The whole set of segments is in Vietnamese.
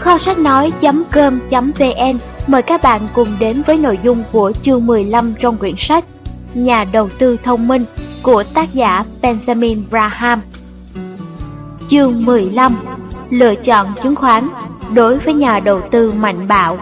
Kho sách nói.com.vn mời các bạn cùng đến với nội dung của chương 15 trong quyển sách Nhà đầu tư thông minh của tác giả Benjamin Graham. Chương 15: Lựa chọn chứng khoán đối với nhà đầu tư mạnh bạo.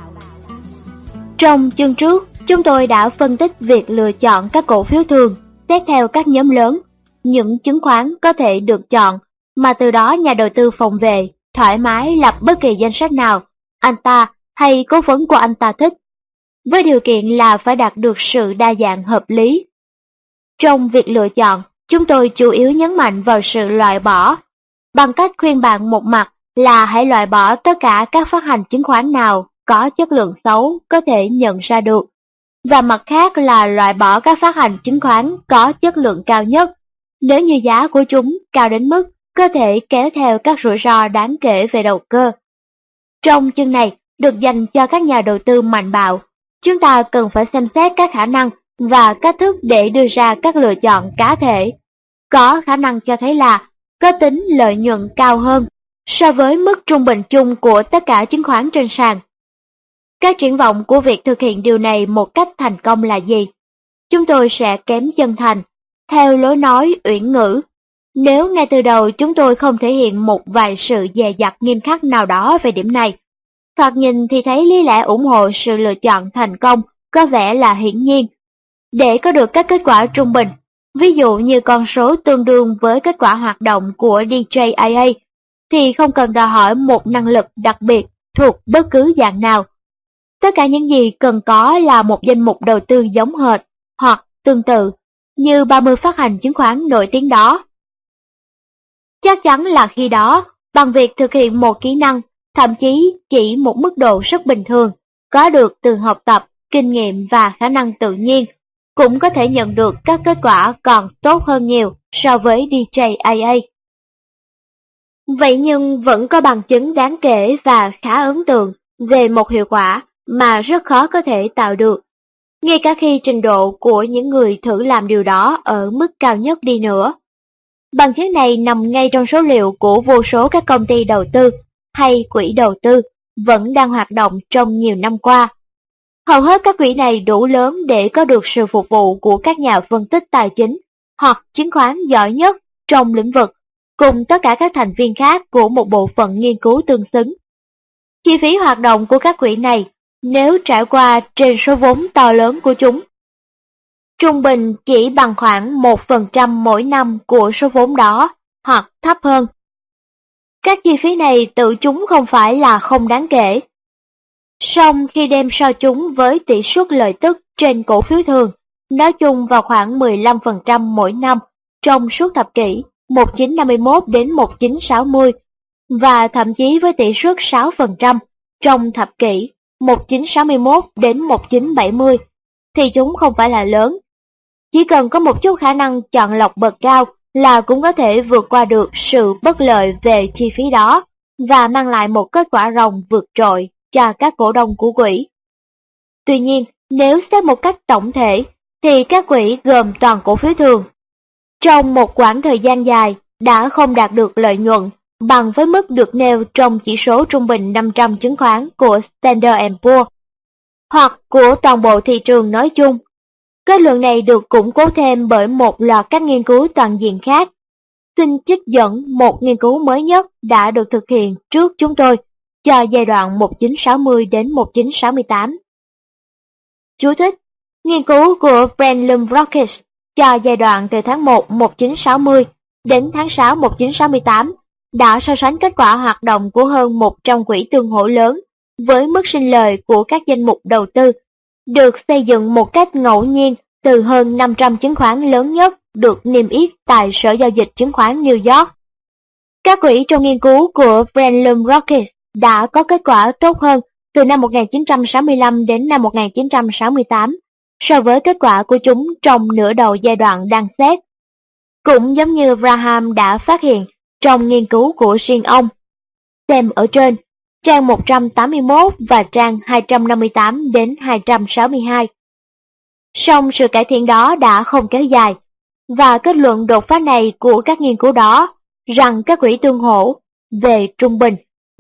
Trong chương trước, chúng tôi đã phân tích việc lựa chọn các cổ phiếu thường xét theo các nhóm lớn, những chứng khoán có thể được chọn, mà từ đó nhà đầu tư phòng vệ thoải mái lập bất kỳ danh sách nào anh ta hay cố vấn của anh ta thích, với điều kiện là phải đạt được sự đa dạng hợp lý. Trong việc lựa chọn, chúng tôi chủ yếu nhấn mạnh vào sự loại bỏ, bằng cách khuyên bạn một mặt là hãy loại bỏ tất cả các phát hành chứng khoán nào có chất lượng xấu có thể nhận ra được, và mặt khác là loại bỏ các phát hành chứng khoán có chất lượng cao nhất, nếu như giá của chúng cao đến mức có thể kéo theo các rủi ro đáng kể về đầu cơ. Trong chương này được dành cho các nhà đầu tư mạnh bạo, chúng ta cần phải xem xét các khả năng và cách thức để đưa ra các lựa chọn cá thể, có khả năng cho thấy là có tính lợi nhuận cao hơn so với mức trung bình chung của tất cả chứng khoán trên sàn. Các triển vọng của việc thực hiện điều này một cách thành công là gì? Chúng tôi sẽ kém chân thành, theo lối nói uyển ngữ. Nếu ngay từ đầu chúng tôi không thể hiện một vài sự dè dặt nghiêm khắc nào đó về điểm này, thoạt nhìn thì thấy lý lẽ ủng hộ sự lựa chọn thành công có vẻ là hiển nhiên. Để có được các kết quả trung bình, ví dụ như con số tương đương với kết quả hoạt động của DJIA, thì không cần đòi hỏi một năng lực đặc biệt thuộc bất cứ dạng nào. Tất cả những gì cần có là một danh mục đầu tư giống hệt hoặc tương tự như 30 phát hành chứng khoán nổi tiếng đó. Chắc chắn là khi đó, bằng việc thực hiện một kỹ năng, thậm chí chỉ một mức độ rất bình thường, có được từ học tập, kinh nghiệm và khả năng tự nhiên, cũng có thể nhận được các kết quả còn tốt hơn nhiều so với DJIA. Vậy nhưng vẫn có bằng chứng đáng kể và khá ấn tượng về một hiệu quả mà rất khó có thể tạo được, ngay cả khi trình độ của những người thử làm điều đó ở mức cao nhất đi nữa. Bằng chứng này nằm ngay trong số liệu của vô số các công ty đầu tư hay quỹ đầu tư vẫn đang hoạt động trong nhiều năm qua. Hầu hết các quỹ này đủ lớn để có được sự phục vụ của các nhà phân tích tài chính hoặc chứng khoán giỏi nhất trong lĩnh vực, cùng tất cả các thành viên khác của một bộ phận nghiên cứu tương xứng. Chi phí hoạt động của các quỹ này, nếu trải qua trên số vốn to lớn của chúng, trung bình chỉ bằng khoảng 1% mỗi năm của số vốn đó, hoặc thấp hơn. Các chi phí này tự chúng không phải là không đáng kể. Song khi đem so chúng với tỷ suất lợi tức trên cổ phiếu thường, nói chung vào khoảng 15% mỗi năm trong suốt thập kỷ 1951 đến 1960, và thậm chí với tỷ suất 6% trong thập kỷ 1961 đến 1970, thì chúng không phải là lớn. Chỉ cần có một chút khả năng chọn lọc bậc cao là cũng có thể vượt qua được sự bất lợi về chi phí đó và mang lại một kết quả ròng vượt trội cho các cổ đông của quỹ. Tuy nhiên, nếu xét một cách tổng thể, thì các quỹ gồm toàn cổ phiếu thường, trong một quãng thời gian dài đã không đạt được lợi nhuận bằng với mức được nêu trong chỉ số trung bình 500 chứng khoán của Standard & Poor's, hoặc của toàn bộ thị trường nói chung. Kết luận này được củng cố thêm bởi một loạt các nghiên cứu toàn diện khác. Xin trích dẫn một nghiên cứu mới nhất đã được thực hiện trước chúng tôi cho giai đoạn 1960 đến 1968. Chú thích: nghiên cứu của Brenlum Brockes cho giai đoạn từ tháng 1 1960 đến tháng 6 1968 đã so sánh kết quả hoạt động của hơn 100 quỹ tương hỗ lớn với mức sinh lời của các danh mục đầu tư, được xây dựng một cách ngẫu nhiên từ hơn 500 chứng khoán lớn nhất được niêm yết tại Sở Giao dịch Chứng khoán New York. Các quỹ trong nghiên cứu của Brenlum Brockes đã có kết quả tốt hơn từ năm 1965 đến năm 1968 so với kết quả của chúng trong nửa đầu giai đoạn đang xét. Cũng giống như Graham đã phát hiện trong nghiên cứu của riêng ông. Xem ở trên, trang 181 và trang 258 đến 262. Song sự cải thiện đó đã không kéo dài, và kết luận đột phá này của các nghiên cứu đó rằng các quỹ tương hỗ về trung bình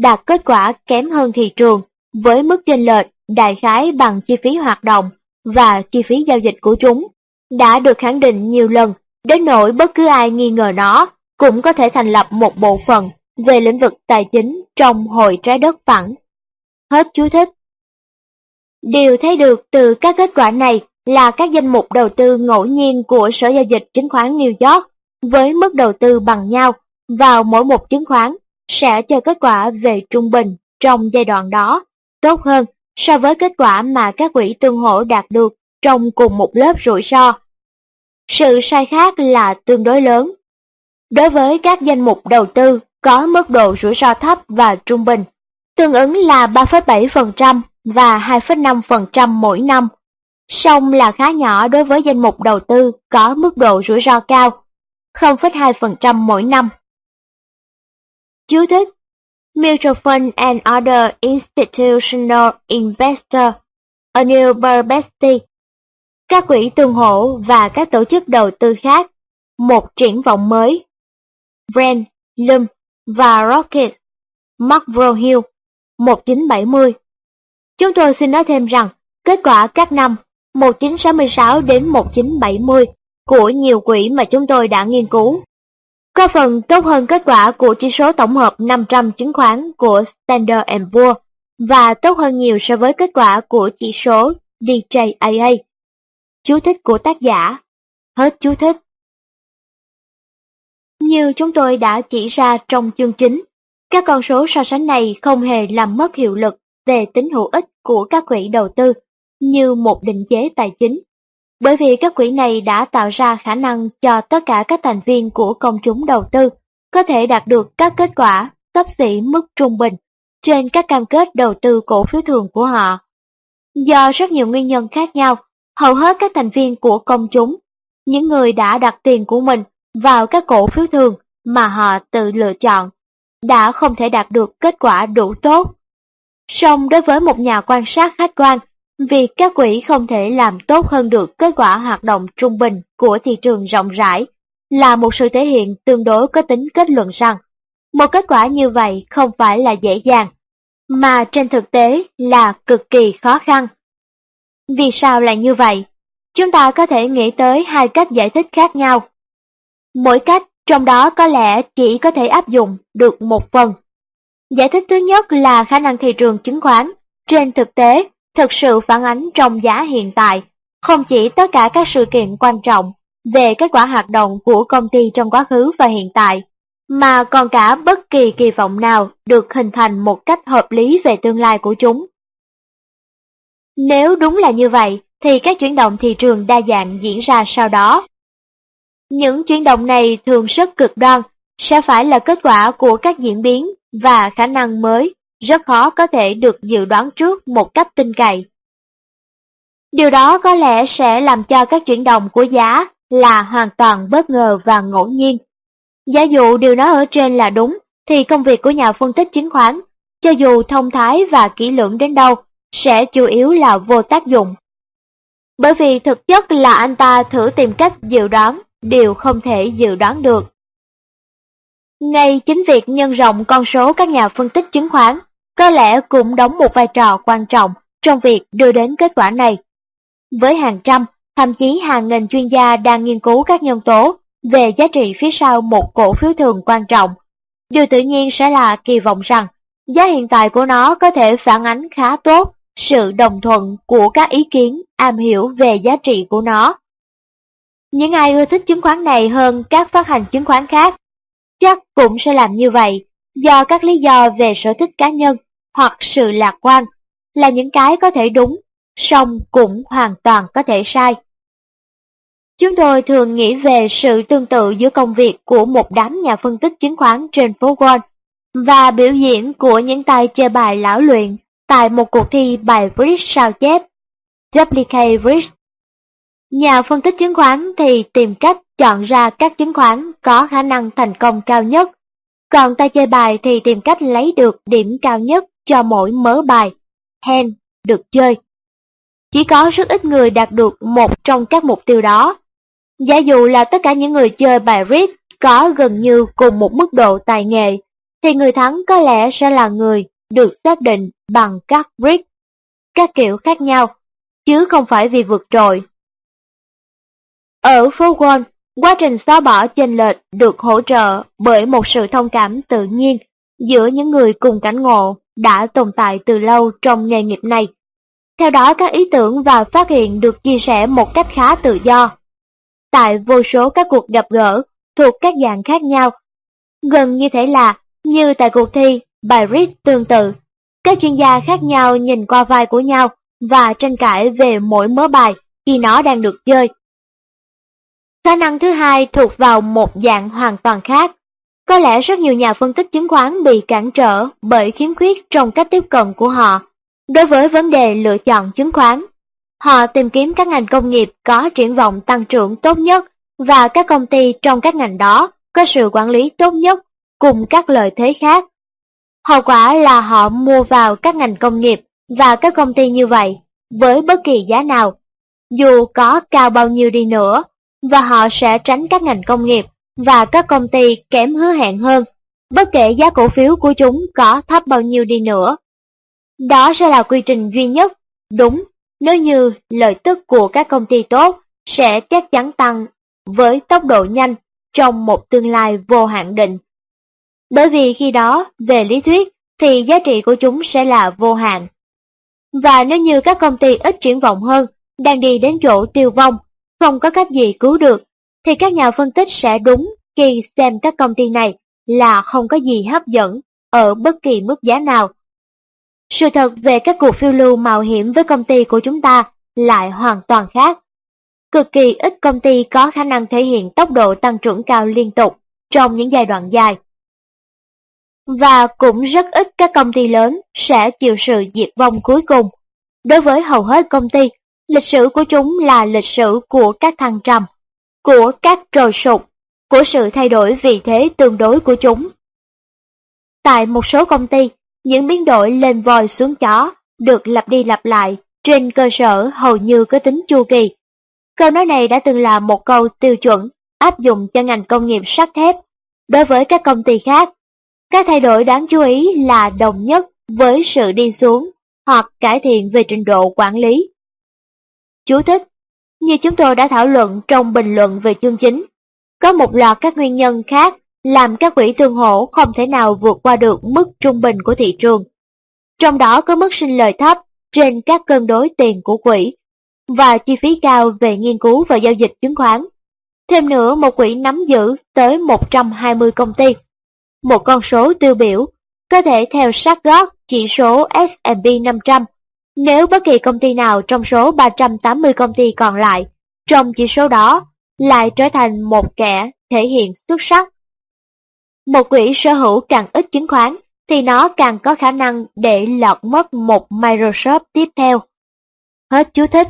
đạt kết quả kém hơn thị trường với mức chênh lệch đại khái bằng chi phí hoạt động và chi phí giao dịch của chúng, đã được khẳng định nhiều lần đến nỗi bất cứ ai nghi ngờ nó cũng có thể thành lập một bộ phận về lĩnh vực tài chính trong Hội Trái đất phẳng. Hết chú thích. Điều thấy được từ các kết quả này là các danh mục đầu tư ngẫu nhiên của Sở Giao dịch Chứng khoán New York với mức đầu tư bằng nhau vào mỗi một chứng khoán sẽ cho kết quả về trung bình trong giai đoạn đó tốt hơn so với kết quả mà các quỹ tương hỗ đạt được trong cùng một lớp rủi ro. Sự sai khác là tương đối lớn. Đối với các danh mục đầu tư có mức độ rủi ro thấp và trung bình, tương ứng là 3,7% và 2,5% mỗi năm, song là khá nhỏ đối với danh mục đầu tư có mức độ rủi ro cao, 0,2% mỗi năm. Chú thích: Mutual Fund and Other Institutional Investors, Anil Barbesti. Các quỹ tương hỗ và các tổ chức đầu tư khác, một triển vọng mới. Brand, Lum và Rocket, McGraw-Hill, 1970. Chúng tôi xin nói thêm rằng, kết quả các năm 1966 đến 1970 của nhiều quỹ mà chúng tôi đã nghiên cứu có phần tốt hơn kết quả của chỉ số tổng hợp 500 chứng khoán của Standard & Poor's và tốt hơn nhiều so với kết quả của chỉ số DJIA. Chú thích của tác giả. Hết chú thích. Như chúng tôi đã chỉ ra trong chương chính, các con số so sánh này không hề làm mất hiệu lực về tính hữu ích của các quỹ đầu tư như một định chế tài chính, bởi vì các quỹ này đã tạo ra khả năng cho tất cả các thành viên của công chúng đầu tư có thể đạt được các kết quả xấp xỉ mức trung bình trên các cam kết đầu tư cổ phiếu thường của họ. Do rất nhiều nguyên nhân khác nhau, hầu hết các thành viên của công chúng, những người đã đặt tiền của mình vào các cổ phiếu thường mà họ tự lựa chọn, đã không thể đạt được kết quả đủ tốt. Song đối với một nhà quan sát khách quan, việc các quỹ không thể làm tốt hơn được kết quả hoạt động trung bình của thị trường rộng rãi là một sự thể hiện tương đối có tính kết luận rằng một kết quả như vậy không phải là dễ dàng, mà trên thực tế là cực kỳ khó khăn. Vì sao lại như vậy? Chúng ta có thể nghĩ tới hai cách giải thích khác nhau. Mỗi cách trong đó có lẽ chỉ có thể áp dụng được một phần. Giải thích thứ nhất là khả năng thị trường chứng khoán trên thực tế thực sự phản ánh trong giá hiện tại, không chỉ tất cả các sự kiện quan trọng về kết quả hoạt động của công ty trong quá khứ và hiện tại, mà còn cả bất kỳ kỳ vọng nào được hình thành một cách hợp lý về tương lai của chúng. Nếu đúng là như vậy, thì các chuyển động thị trường đa dạng diễn ra sau đó. Những chuyển động này thường rất cực đoan, sẽ phải là kết quả của các diễn biến và khả năng mới, rất khó có thể được dự đoán trước một cách tin cậy. Điều đó có lẽ sẽ làm cho các chuyển động của giá là hoàn toàn bất ngờ và ngẫu nhiên. Giả dụ điều nói ở trên là đúng, thì công việc của nhà phân tích chứng khoán, cho dù thông thái và kỹ lưỡng đến đâu, sẽ chủ yếu là vô tác dụng. Bởi vì thực chất là anh ta thử tìm cách dự đoán điều không thể dự đoán được. Ngay chính việc nhân rộng con số các nhà phân tích chứng khoán có lẽ cũng đóng một vai trò quan trọng trong việc đưa đến kết quả này. Với hàng trăm, thậm chí hàng nghìn chuyên gia đang nghiên cứu các nhân tố về giá trị phía sau một cổ phiếu thường quan trọng, điều tự nhiên sẽ là kỳ vọng rằng giá hiện tại của nó có thể phản ánh khá tốt sự đồng thuận của các ý kiến am hiểu về giá trị của nó. Những ai ưa thích chứng khoán này hơn các phát hành chứng khoán khác chắc cũng sẽ làm như vậy do các lý do về sở thích cá nhân hoặc sự lạc quan, là những cái có thể đúng, song cũng hoàn toàn có thể sai. Chúng tôi thường nghĩ về sự tương tự giữa công việc của một đám nhà phân tích chứng khoán trên phố Wall và biểu diễn của những tay chơi bài lão luyện tại một cuộc thi bài bridge sao chép, Duplicate Bridge. Nhà phân tích chứng khoán thì tìm cách chọn ra các chứng khoán có khả năng thành công cao nhất, còn tay chơi bài thì tìm cách lấy được điểm cao nhất cho mỗi mớ bài, hand, được chơi. Chỉ có rất ít người đạt được một trong các mục tiêu đó. Giả dụ là tất cả những người chơi bài bridge có gần như cùng một mức độ tài nghệ, thì người thắng có lẽ sẽ là người được xác định bằng các brick, các kiểu khác nhau, chứ không phải vì vượt trội. Ở phố Wall, quá trình xóa bỏ chênh lệch được hỗ trợ bởi một sự thông cảm tự nhiên giữa những người cùng cảnh ngộ đã tồn tại từ lâu trong nghề nghiệp này. Theo đó, các ý tưởng và phát hiện được chia sẻ một cách khá tự do. Tại vô số các cuộc gặp gỡ thuộc các dạng khác nhau, gần như thể là như tại cuộc thi bài Rick tương tự, các chuyên gia khác nhau nhìn qua vai của nhau và tranh cãi về mỗi mớ bài khi nó đang được chơi. Khả năng thứ hai thuộc vào một dạng hoàn toàn khác. Có lẽ rất nhiều nhà phân tích chứng khoán bị cản trở bởi khiếm khuyết trong cách tiếp cận của họ đối với vấn đề lựa chọn chứng khoán. Họ tìm kiếm các ngành công nghiệp có triển vọng tăng trưởng tốt nhất và các công ty trong các ngành đó có sự quản lý tốt nhất cùng các lợi thế khác. Hậu quả là họ mua vào các ngành công nghiệp và các công ty như vậy với bất kỳ giá nào, dù có cao bao nhiêu đi nữa, và họ sẽ tránh các ngành công nghiệp và các công ty kém hứa hẹn hơn, bất kể giá cổ phiếu của chúng có thấp bao nhiêu đi nữa. Đó sẽ là quy trình duy nhất, đúng, nếu như lợi tức của các công ty tốt sẽ chắc chắn tăng với tốc độ nhanh trong một tương lai vô hạn định. Bởi vì khi đó, về lý thuyết, thì giá trị của chúng sẽ là vô hạn. Và nếu như các công ty ít triển vọng hơn, đang đi đến chỗ tiêu vong, không có cách gì cứu được, thì các nhà phân tích sẽ đúng khi xem các công ty này là không có gì hấp dẫn ở bất kỳ mức giá nào. Sự thật về các cuộc phiêu lưu mạo hiểm với công ty của chúng ta lại hoàn toàn khác. Cực kỳ ít công ty có khả năng thể hiện tốc độ tăng trưởng cao liên tục trong những giai đoạn dài. Và cũng rất ít các công ty lớn sẽ chịu sự diệt vong cuối cùng. Đối với hầu hết công ty, lịch sử của chúng là lịch sử của các thăng trầm, của các trồi sụt, của sự thay đổi vị thế tương đối của chúng. Tại một số công ty, những biến đổi lên voi xuống chó được lặp đi lặp lại trên cơ sở hầu như có tính chu kỳ. Câu nói này đã từng là một câu tiêu chuẩn áp dụng cho ngành công nghiệp sắt thép. Đối với các công ty khác, các thay đổi đáng chú ý là đồng nhất với sự đi xuống hoặc cải thiện về trình độ quản lý. Chú thích: như chúng tôi đã thảo luận trong bình luận về chương chính, có một loạt các nguyên nhân khác làm các quỹ tương hỗ không thể nào vượt qua được mức trung bình của thị trường. Trong đó có mức sinh lời thấp trên các cân đối tiền của quỹ và chi phí cao về nghiên cứu và giao dịch chứng khoán. Thêm nữa, một quỹ nắm giữ tới 120 công ty, một con số tiêu biểu, có thể theo sát gót chỉ số S&P 500 nếu bất kỳ công ty nào trong số 380 công ty còn lại trong chỉ số đó lại trở thành một kẻ thể hiện xuất sắc. Một quỹ sở hữu càng ít chứng khoán thì nó càng có khả năng để lọt mất một Microsoft tiếp theo. Hết chú thích.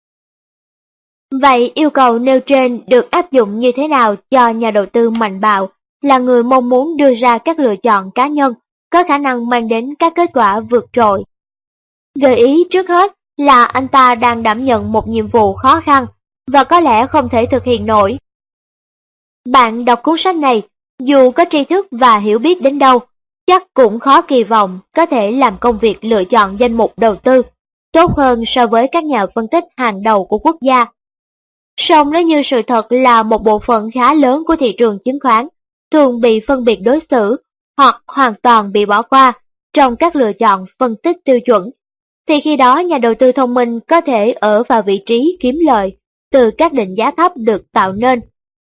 Vậy yêu cầu nêu trên được áp dụng như thế nào cho nhà đầu tư mạnh bạo là người mong muốn đưa ra các lựa chọn cá nhân có khả năng mang đến các kết quả vượt trội? Gợi ý trước hết là anh ta đang đảm nhận một nhiệm vụ khó khăn và có lẽ không thể thực hiện nổi. Bạn đọc cuốn sách này, dù có tri thức và hiểu biết đến đâu, chắc cũng khó kỳ vọng có thể làm công việc lựa chọn danh mục đầu tư tốt hơn so với các nhà phân tích hàng đầu của quốc gia. Song nếu như sự thật là một bộ phận khá lớn của thị trường chứng khoán thường bị phân biệt đối xử hoặc hoàn toàn bị bỏ qua trong các lựa chọn phân tích tiêu chuẩn, thì khi đó nhà đầu tư thông minh có thể ở vào vị trí kiếm lợi từ các định giá thấp được tạo nên.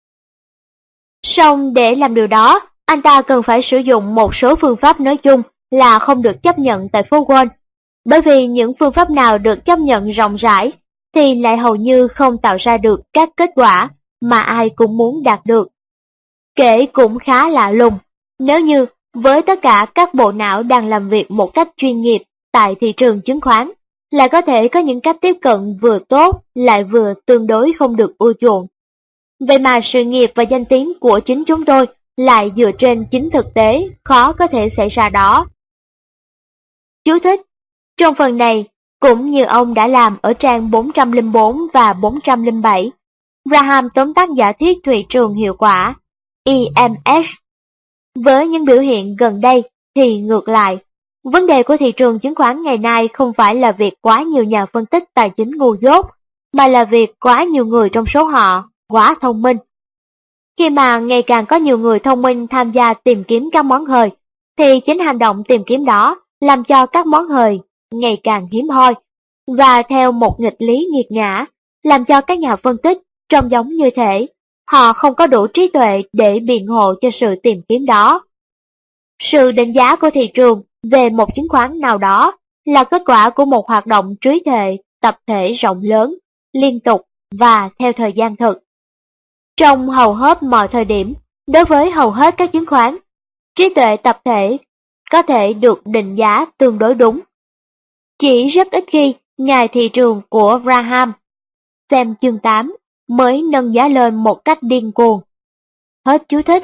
Song để làm điều đó, anh ta cần phải sử dụng một số phương pháp nói chung là không được chấp nhận tại phố Wall, bởi vì những phương pháp nào được chấp nhận rộng rãi thì lại hầu như không tạo ra được các kết quả mà ai cũng muốn đạt được. Kể cũng khá lạ lùng, nếu như với tất cả các bộ não đang làm việc một cách chuyên nghiệp tại thị trường chứng khoán, lại có thể có những cách tiếp cận vừa tốt lại vừa tương đối không được ưa chuộng. Vậy mà sự nghiệp và danh tiếng của chính chúng tôi lại dựa trên chính thực tế khó có thể xảy ra đó. Chú thích: trong phần này, cũng như ông đã làm ở trang 404 và 407, Graham tóm tắt giả thuyết thị trường hiệu quả EMS Với những biểu hiện gần đây thì ngược lại, vấn đề của thị trường chứng khoán ngày nay không phải là việc quá nhiều nhà phân tích tài chính ngu dốt, mà là việc quá nhiều người trong số họ quá thông minh. Khi mà ngày càng có nhiều người thông minh tham gia tìm kiếm các món hời, thì chính hành động tìm kiếm đó làm cho các món hời ngày càng hiếm hoi, và theo một nghịch lý nghiệt ngã, làm cho các nhà phân tích trông giống như thể họ không có đủ trí tuệ để biện hộ cho sự tìm kiếm đó. Sự đánh giá của thị trường về một chứng khoán nào đó là kết quả của một hoạt động trí tuệ tập thể rộng lớn, liên tục và theo thời gian thực. Trong hầu hết mọi thời điểm, đối với hầu hết các chứng khoán, trí tuệ tập thể có thể được định giá tương đối đúng. Chỉ rất ít khi ngài thị trường của Graham, xem chương 8, mới nâng giá lên một cách điên cuồng. Hết chú thích.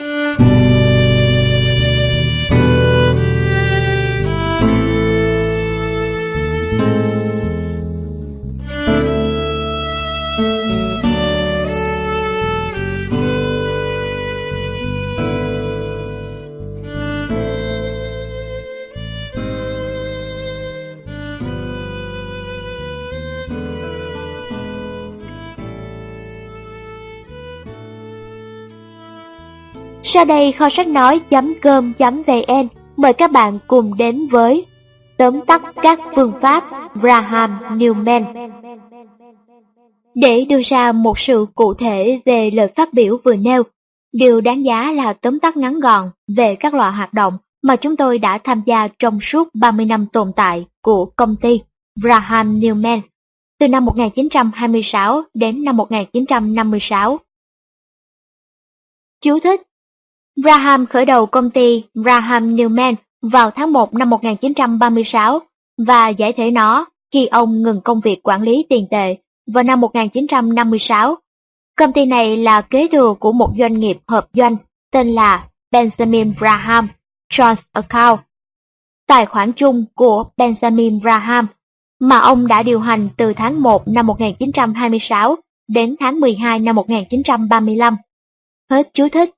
Sau đây kho sách nói.com.vn mời các bạn cùng đến với tóm tắt các phương pháp Graham Newman. Để đưa ra một sự cụ thể về lời phát biểu vừa nêu, điều đáng giá là tóm tắt ngắn gọn về các loại hoạt động mà chúng tôi đã tham gia trong suốt 30 năm tồn tại của công ty Graham Newman, từ năm 1926 đến năm 1956. Chú thích: Graham khởi đầu công ty Graham Newman vào tháng 1 năm 1936 và giải thể nó khi ông ngừng công việc quản lý tiền tệ vào năm 1956. Công ty này là kế thừa của một doanh nghiệp hợp doanh tên là Benjamin Graham Trust Account, tài khoản chung của Benjamin Graham, mà ông đã điều hành từ tháng 1 năm 1926 đến tháng 12 năm 1935. Hết chú thích.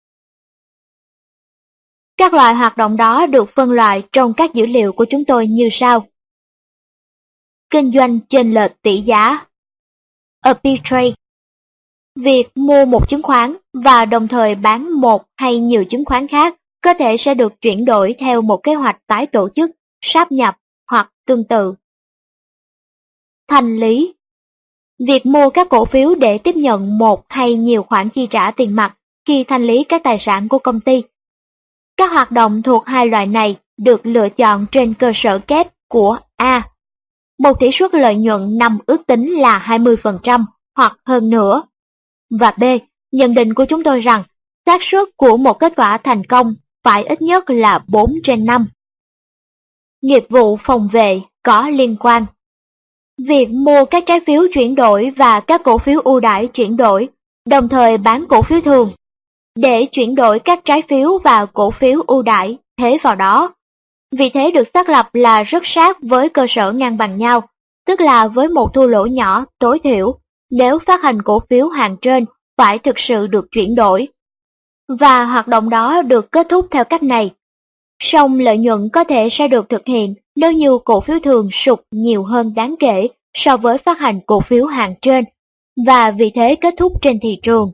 Các loại hoạt động đó được phân loại trong các dữ liệu của chúng tôi như sau. Kinh doanh chênh lệch tỷ giá, arbitrage, việc mua một chứng khoán và đồng thời bán một hay nhiều chứng khoán khác có thể sẽ được chuyển đổi theo một kế hoạch tái tổ chức, sáp nhập hoặc tương tự. Thanh lý, việc mua các cổ phiếu để tiếp nhận một hay nhiều khoản chi trả tiền mặt khi thanh lý các tài sản của công ty. Các hoạt động thuộc hai loại này được lựa chọn trên cơ sở kép của A. Một tỷ suất lợi nhuận năm ước tính là 20% hoặc hơn nữa. Và B. Nhận định của chúng tôi rằng xác suất của một kết quả thành công phải ít nhất là 4/5. Nghiệp vụ phòng vệ có liên quan. Việc mua các trái phiếu chuyển đổi và các cổ phiếu ưu đãi chuyển đổi, đồng thời bán cổ phiếu thường, để chuyển đổi các trái phiếu và cổ phiếu ưu đãi thế vào đó. Vị thế được xác lập là rất sát với cơ sở ngang bằng nhau, tức là với một thua lỗ nhỏ tối thiểu nếu phát hành cổ phiếu hàng trên phải thực sự được chuyển đổi. Và hoạt động đó được kết thúc theo cách này. Song lợi nhuận có thể sẽ được thực hiện nếu như cổ phiếu thường sụt nhiều hơn đáng kể so với phát hành cổ phiếu hàng trên, và vị thế kết thúc trên thị trường.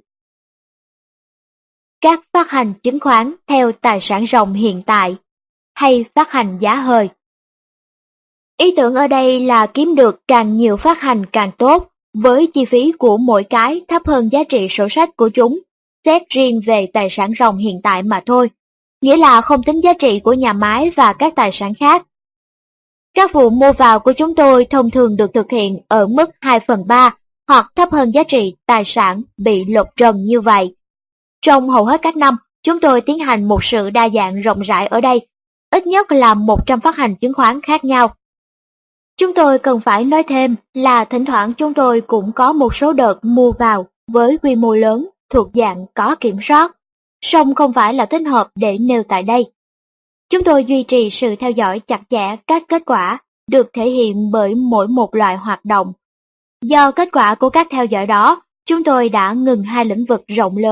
Các phát hành chứng khoán theo tài sản ròng hiện tại, hay phát hành giá hời. Ý tưởng ở đây là kiếm được càng nhiều phát hành càng tốt, với chi phí của mỗi cái thấp hơn giá trị sổ sách của chúng, xét riêng về tài sản ròng hiện tại mà thôi, nghĩa là không tính giá trị của nhà máy và các tài sản khác. Các vụ mua vào của chúng tôi thông thường được thực hiện ở mức 2/3 hoặc thấp hơn giá trị tài sản bị lột trần như vậy. Trong hầu hết các năm, chúng tôi tiến hành một sự đa dạng rộng rãi ở đây, ít nhất là 100 phát hành chứng khoán khác nhau. Chúng tôi cần phải nói thêm là thỉnh thoảng chúng tôi cũng có một số đợt mua vào với quy mô lớn thuộc dạng có kiểm soát, song không phải là thích hợp để nêu tại đây. Chúng tôi duy trì sự theo dõi chặt chẽ các kết quả được thể hiện bởi mỗi một loại hoạt động. Do kết quả của các theo dõi đó, chúng tôi đã ngừng hai lĩnh vực rộng lớn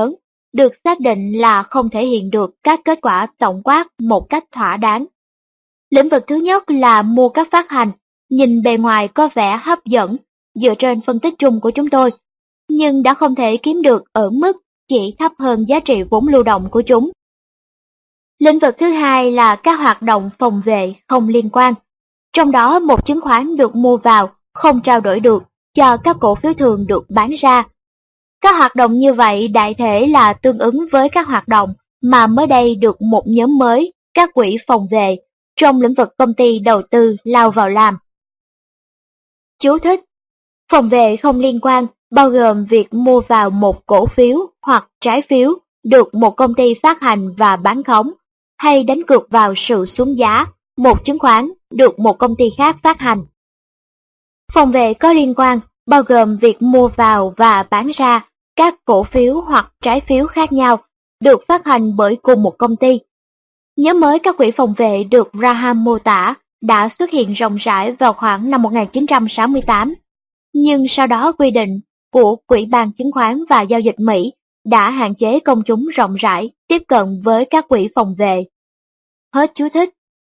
được xác định là không thể hiện được các kết quả tổng quát một cách thỏa đáng. Lĩnh vực thứ nhất là mua các phát hành, nhìn bề ngoài có vẻ hấp dẫn dựa trên phân tích chung của chúng tôi, nhưng đã không thể kiếm được ở mức chỉ thấp hơn giá trị vốn lưu động của chúng. Lĩnh vực thứ hai là các hoạt động phòng vệ không liên quan, trong đó một chứng khoán được mua vào không trao đổi được cho các cổ phiếu thường được bán ra. Các hoạt động như vậy đại thể là tương ứng với các hoạt động mà mới đây được một nhóm mới, các quỹ phòng vệ trong lĩnh vực công ty đầu tư lao vào làm. Chú thích: phòng vệ không liên quan bao gồm việc mua vào một cổ phiếu hoặc trái phiếu được một công ty phát hành và bán khống, hay đánh cược vào sự xuống giá một chứng khoán được một công ty khác phát hành. Phòng vệ có liên quan bao gồm việc mua vào và bán ra các cổ phiếu hoặc trái phiếu khác nhau được phát hành bởi cùng một công ty. Nhóm mới các quỹ phòng vệ được Graham mô tả đã xuất hiện rộng rãi vào khoảng năm 1968, nhưng sau đó quy định của Ủy ban Chứng khoán và Giao dịch Mỹ đã hạn chế công chúng rộng rãi tiếp cận với các quỹ phòng vệ. Hết chú thích.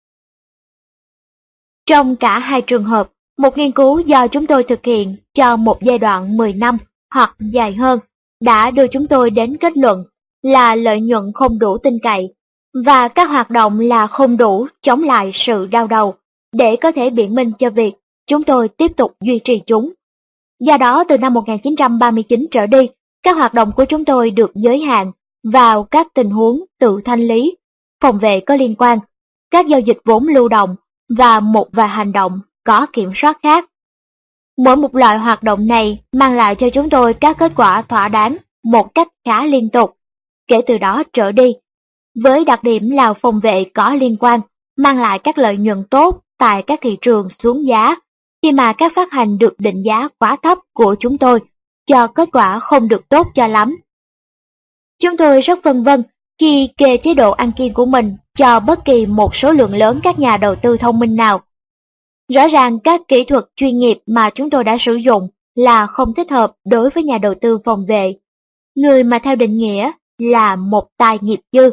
Trong cả hai trường hợp, một nghiên cứu do chúng tôi thực hiện cho một giai đoạn 10 năm hoặc dài hơn đã đưa chúng tôi đến kết luận là lợi nhuận không đủ tin cậy và các hoạt động là không đủ chống lại sự đau đầu để có thể biện minh cho việc chúng tôi tiếp tục duy trì chúng. Do đó từ năm 1939 trở đi, các hoạt động của chúng tôi được giới hạn vào các tình huống tự thanh lý, phòng vệ có liên quan, các giao dịch vốn lưu động và một vài hành động có kiểm soát khác. Mỗi một loại hoạt động này mang lại cho chúng tôi các kết quả thỏa đáng một cách khá liên tục. Kể từ đó trở đi, với đặc điểm là phòng vệ có liên quan, mang lại các lợi nhuận tốt tại các thị trường xuống giá, khi mà các phát hành được định giá quá thấp của chúng tôi cho kết quả không được tốt cho lắm. Chúng tôi rất phân vân khi kê chế độ ăn kiêng của mình cho bất kỳ một số lượng lớn các nhà đầu tư thông minh nào. Rõ ràng các kỹ thuật chuyên nghiệp mà chúng tôi đã sử dụng là không thích hợp đối với nhà đầu tư phòng vệ, người mà theo định nghĩa là một tài nghiệp dư.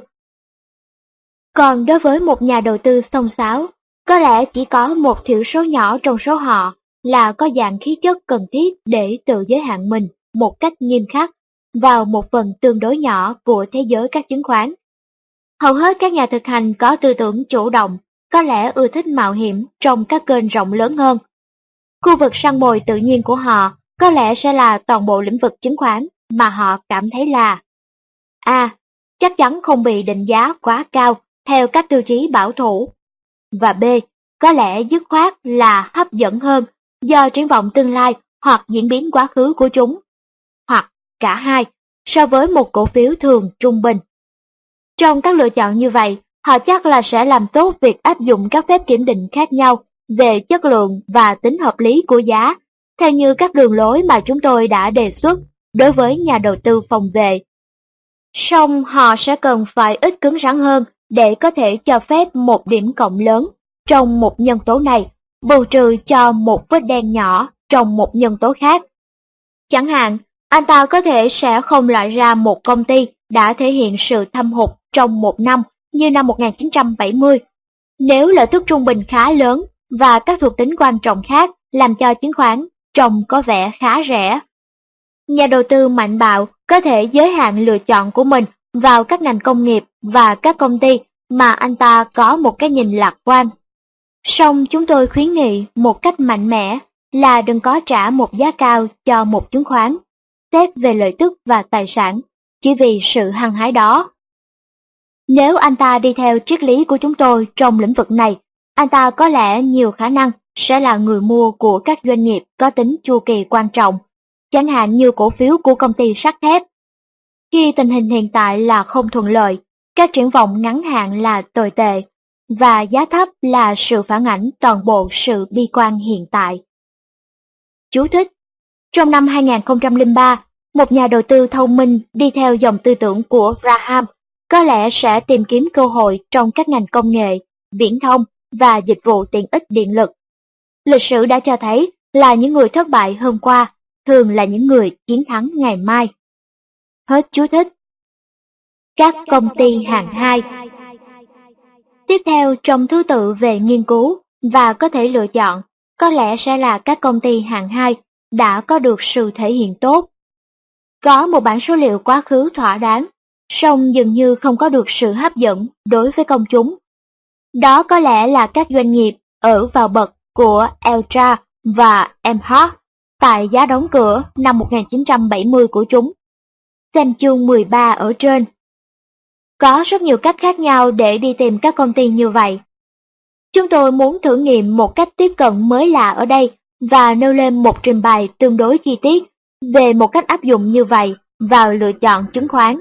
Còn đối với một nhà đầu tư xông xáo, có lẽ chỉ có một thiểu số nhỏ trong số họ là có dạng khí chất cần thiết để tự giới hạn mình một cách nghiêm khắc vào một phần tương đối nhỏ của thế giới các chứng khoán. Hầu hết các nhà thực hành có tư tưởng chủ động, có lẽ ưa thích mạo hiểm trong các kênh rộng lớn hơn. Khu vực săn mồi tự nhiên của họ có lẽ sẽ là toàn bộ lĩnh vực chứng khoán mà họ cảm thấy là A. Chắc chắn không bị định giá quá cao theo các tiêu chí bảo thủ, và B. Có lẽ dứt khoát là hấp dẫn hơn do triển vọng tương lai hoặc diễn biến quá khứ của chúng, hoặc cả hai so với một cổ phiếu thường trung bình. Trong các lựa chọn như vậy, họ chắc là sẽ làm tốt việc áp dụng các phép kiểm định khác nhau về chất lượng và tính hợp lý của giá, theo như các đường lối mà chúng tôi đã đề xuất đối với nhà đầu tư phòng vệ. Song họ sẽ cần phải ít cứng rắn hơn để có thể cho phép một điểm cộng lớn trong một nhân tố này, bù trừ cho một vết đen nhỏ trong một nhân tố khác. Chẳng hạn, anh ta có thể sẽ không loại ra một công ty đã thể hiện sự thâm hụt trong một năm như năm 1970, nếu lợi tức trung bình khá lớn và các thuộc tính quan trọng khác làm cho chứng khoán trông có vẻ khá rẻ. Nhà đầu tư mạnh bạo có thể giới hạn lựa chọn của mình vào các ngành công nghiệp và các công ty mà anh ta có một cái nhìn lạc quan. Song chúng tôi khuyến nghị một cách mạnh mẽ là đừng có trả một giá cao cho một chứng khoán, xét về lợi tức và tài sản, chỉ vì sự hăng hái đó. Nếu anh ta đi theo triết lý của chúng tôi trong lĩnh vực này, anh ta có lẽ nhiều khả năng sẽ là người mua của các doanh nghiệp có tính chu kỳ quan trọng, chẳng hạn như cổ phiếu của công ty sắt thép. Khi tình hình hiện tại là không thuận lợi, các triển vọng ngắn hạn là tồi tệ, và giá thấp là sự phản ảnh toàn bộ sự bi quan hiện tại. Chú thích: trong năm 2003, một nhà đầu tư thông minh đi theo dòng tư tưởng của Graham có lẽ sẽ tìm kiếm cơ hội trong các ngành công nghệ, viễn thông và dịch vụ tiện ích điện lực. Lịch sử đã cho thấy là những người thất bại hôm qua thường là những người chiến thắng ngày mai. Hết chú thích. các công ty hạng 2. Tiếp theo trong thứ tự về nghiên cứu và có thể lựa chọn, có lẽ sẽ là các công ty hạng 2 đã có được sự thể hiện tốt. Có một bảng số liệu quá khứ thỏa đáng, song dường như không có được sự hấp dẫn đối với công chúng. Đó có lẽ là các doanh nghiệp ở vào bậc của Ultra và Emhart tại giá đóng cửa năm 1970 của chúng. Xem chương 13 ở trên. Có rất nhiều cách khác nhau để đi tìm các công ty như vậy. Chúng tôi muốn thử nghiệm một cách tiếp cận mới lạ ở đây và nêu lên một trình bày tương đối chi tiết về một cách áp dụng như vậy vào lựa chọn chứng khoán.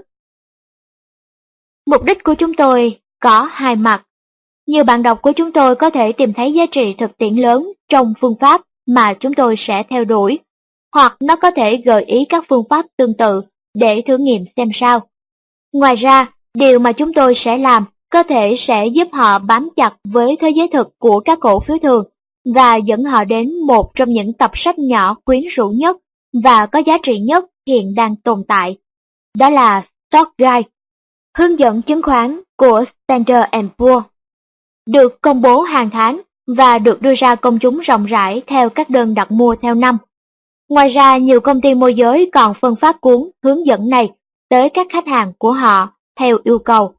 Mục đích của chúng tôi có hai mặt. Nhiều bạn đọc của chúng tôi có thể tìm thấy giá trị thực tiễn lớn trong phương pháp mà chúng tôi sẽ theo đuổi, hoặc nó có thể gợi ý các phương pháp tương tự để thử nghiệm xem sao. Ngoài ra, điều mà chúng tôi sẽ làm có thể sẽ giúp họ bám chặt với thế giới thực của các cổ phiếu thường và dẫn họ đến một trong những tập sách nhỏ quyến rũ nhất và có giá trị nhất hiện đang tồn tại. Đó là Stock Guide, hướng dẫn chứng khoán của Standard & Poor's, được công bố hàng tháng và được đưa ra công chúng rộng rãi theo các đơn đặt mua theo năm. Ngoài ra, nhiều công ty môi giới còn phân phát cuốn hướng dẫn này tới các khách hàng của họ theo yêu cầu.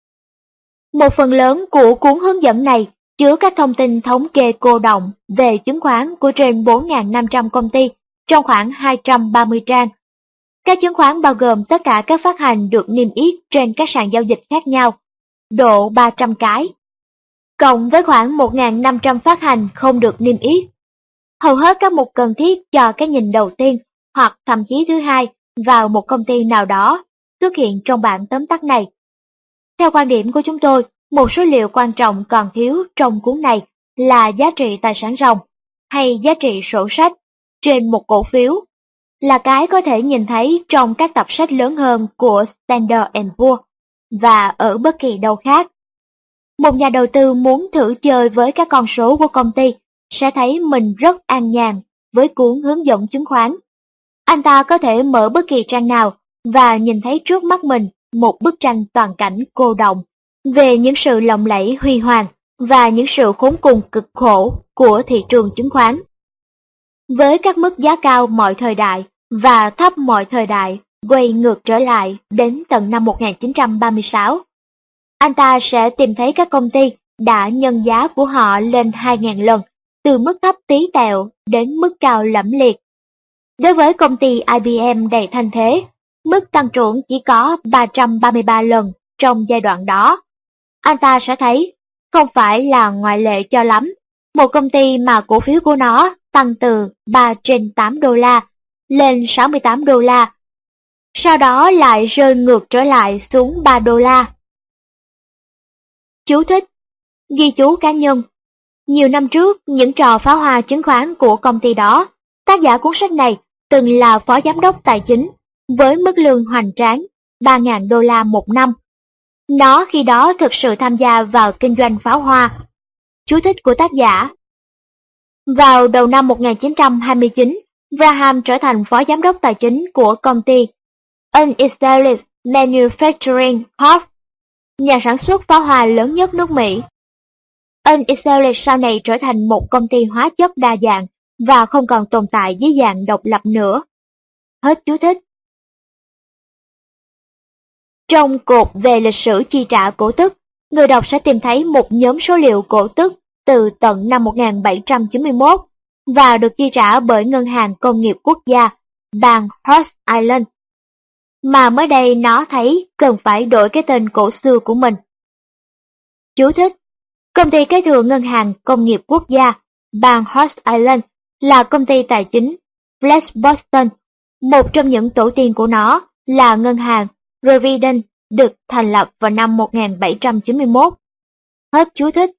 Một phần lớn của cuốn hướng dẫn này chứa các thông tin thống kê cô đọng về chứng khoán của trên 4.500 công ty trong khoảng 230 trang. Các chứng khoán bao gồm tất cả các phát hành được niêm yết trên các sàn giao dịch khác nhau, độ 300 cái, cộng với khoảng 1.500 phát hành không được niêm yết. Hầu hết các mục cần thiết cho cái nhìn đầu tiên hoặc thậm chí thứ hai vào một công ty nào đó xuất hiện trong bản tóm tắt này. Theo quan điểm của chúng tôi, một số liệu quan trọng còn thiếu trong cuốn này là giá trị tài sản ròng hay giá trị sổ sách trên một cổ phiếu, là cái có thể nhìn thấy trong các tập sách lớn hơn của Standard & Poor's và ở bất kỳ đâu khác. Một nhà đầu tư muốn thử chơi với các con số của công ty sẽ thấy mình rất an nhàn với cuốn hướng dẫn chứng khoán. Anh ta có thể mở bất kỳ trang nào và nhìn thấy trước mắt mình một bức tranh toàn cảnh cô đọng về những sự lộng lẫy huy hoàng và những sự khốn cùng cực khổ của thị trường chứng khoán. Với các mức giá cao mọi thời đại và thấp mọi thời đại quay ngược trở lại đến tận năm 1936, anh ta sẽ tìm thấy các công ty đã nhân giá của họ lên 2.000 lần, từ mức thấp tí tẹo đến mức cao lẫm liệt. Đối với công ty IBM đầy thanh thế, mức tăng trưởng chỉ có 333 lần trong giai đoạn đó. Anh ta sẽ thấy không phải là ngoại lệ cho lắm, một công ty mà cổ phiếu của nó tăng từ 3 trên 8 đô la lên 68 đô la, sau đó lại rơi ngược trở lại xuống 3 đô la. Chú thích: ghi chú cá nhân. Nhiều năm trước, những trò pháo hoa chứng khoán của công ty đó, tác giả cuốn sách này từng là phó giám đốc tài chính với mức lương hoành tráng 3.000 đô la một năm. Nó khi đó thực sự tham gia vào kinh doanh pháo hoa. Chú thích của tác giả. Vào đầu năm 1929, Graham trở thành phó giám đốc tài chính của công ty Unestablished Manufacturing Corp., nhà sản xuất pháo hoa lớn nhất nước Mỹ. Unestablished sau này trở thành một công ty hóa chất đa dạng và không còn tồn tại dưới dạng độc lập nữa. Hết chú thích. Trong cột về lịch sử chi trả cổ tức, người đọc sẽ tìm thấy một nhóm số liệu cổ tức từ tận năm 1791 và được chi trả bởi Ngân hàng Công nghiệp Quốc gia, bang Rhode Island, mà mới đây nó thấy cần phải đổi cái tên cổ xưa của mình. Chú thích: công ty kế thừa Ngân hàng Công nghiệp Quốc gia, bang Rhode Island là công ty tài chính Flex Boston. Một trong những tổ tiên của nó là ngân hàng Provident được thành lập vào năm 1791. Hết chú thích.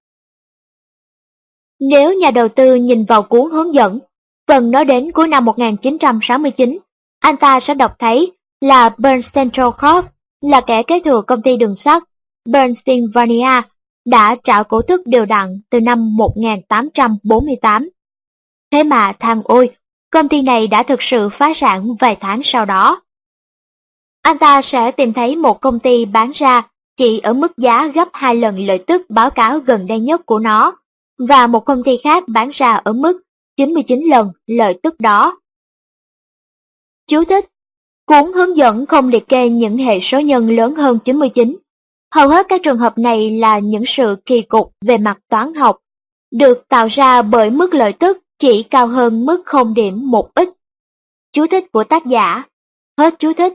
Nếu nhà đầu tư nhìn vào cuốn hướng dẫn, phần nói đến cuối năm 1969, anh ta sẽ đọc thấy là Penn Central Corp là kẻ kế thừa công ty đường sắt Pennsylvania đã trả cổ tức đều đặn từ năm 1848. Thế mà than ôi, công ty này đã thực sự phá sản vài tháng sau đó. anh ta sẽ tìm thấy một công ty bán ra chỉ ở mức giá gấp 2 lần lợi tức báo cáo gần đây nhất của nó, và một công ty khác bán ra ở mức 99 lần lợi tức đó. Chú thích: cuốn hướng dẫn không liệt kê những hệ số nhân lớn hơn 99. Hầu hết các trường hợp này là những sự kỳ cục về mặt toán học, được tạo ra bởi mức lợi tức chỉ cao hơn mức 0 điểm một ít. Chú thích của tác giả. Hết chú thích.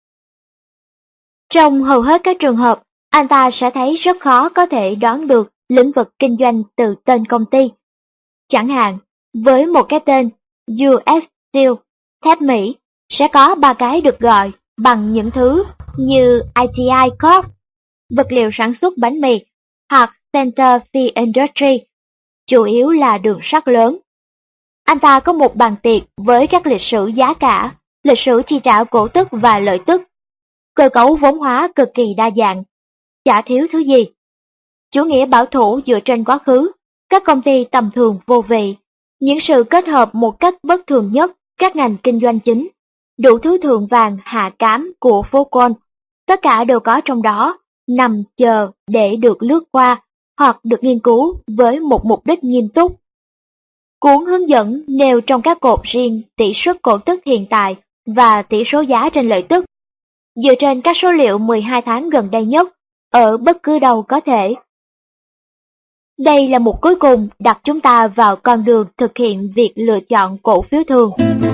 Trong hầu hết các trường hợp, anh ta sẽ thấy rất khó có thể đoán được lĩnh vực kinh doanh từ tên công ty. Chẳng hạn, với một cái tên US Steel, thép Mỹ, sẽ có 3 cái được gọi bằng những thứ như ITI Corp, vật liệu sản xuất bánh mì, hoặc Center Field Industry, chủ yếu là đường sắt lớn. Anh ta có một bàn tiệc với các lịch sử giá cả, lịch sử chi trả cổ tức và lợi tức. Cơ cấu vốn hóa cực kỳ đa dạng, chả thiếu thứ gì. Chủ nghĩa bảo thủ dựa trên quá khứ, các công ty tầm thường vô vị, những sự kết hợp một cách bất thường nhất các ngành kinh doanh chính, đủ thứ thượng vàng hạ cám của phố Wall, tất cả đều có trong đó, nằm chờ để được lướt qua hoặc được nghiên cứu với một mục đích nghiêm túc. Cuốn hướng dẫn nêu trong các cột riêng tỷ suất cổ tức hiện tại và tỷ số giá trên lợi tức, dựa trên các số liệu 12 tháng gần đây nhất, ở bất cứ đâu có thể. Đây là mục cuối cùng đặt chúng ta vào con đường thực hiện việc lựa chọn cổ phiếu thường.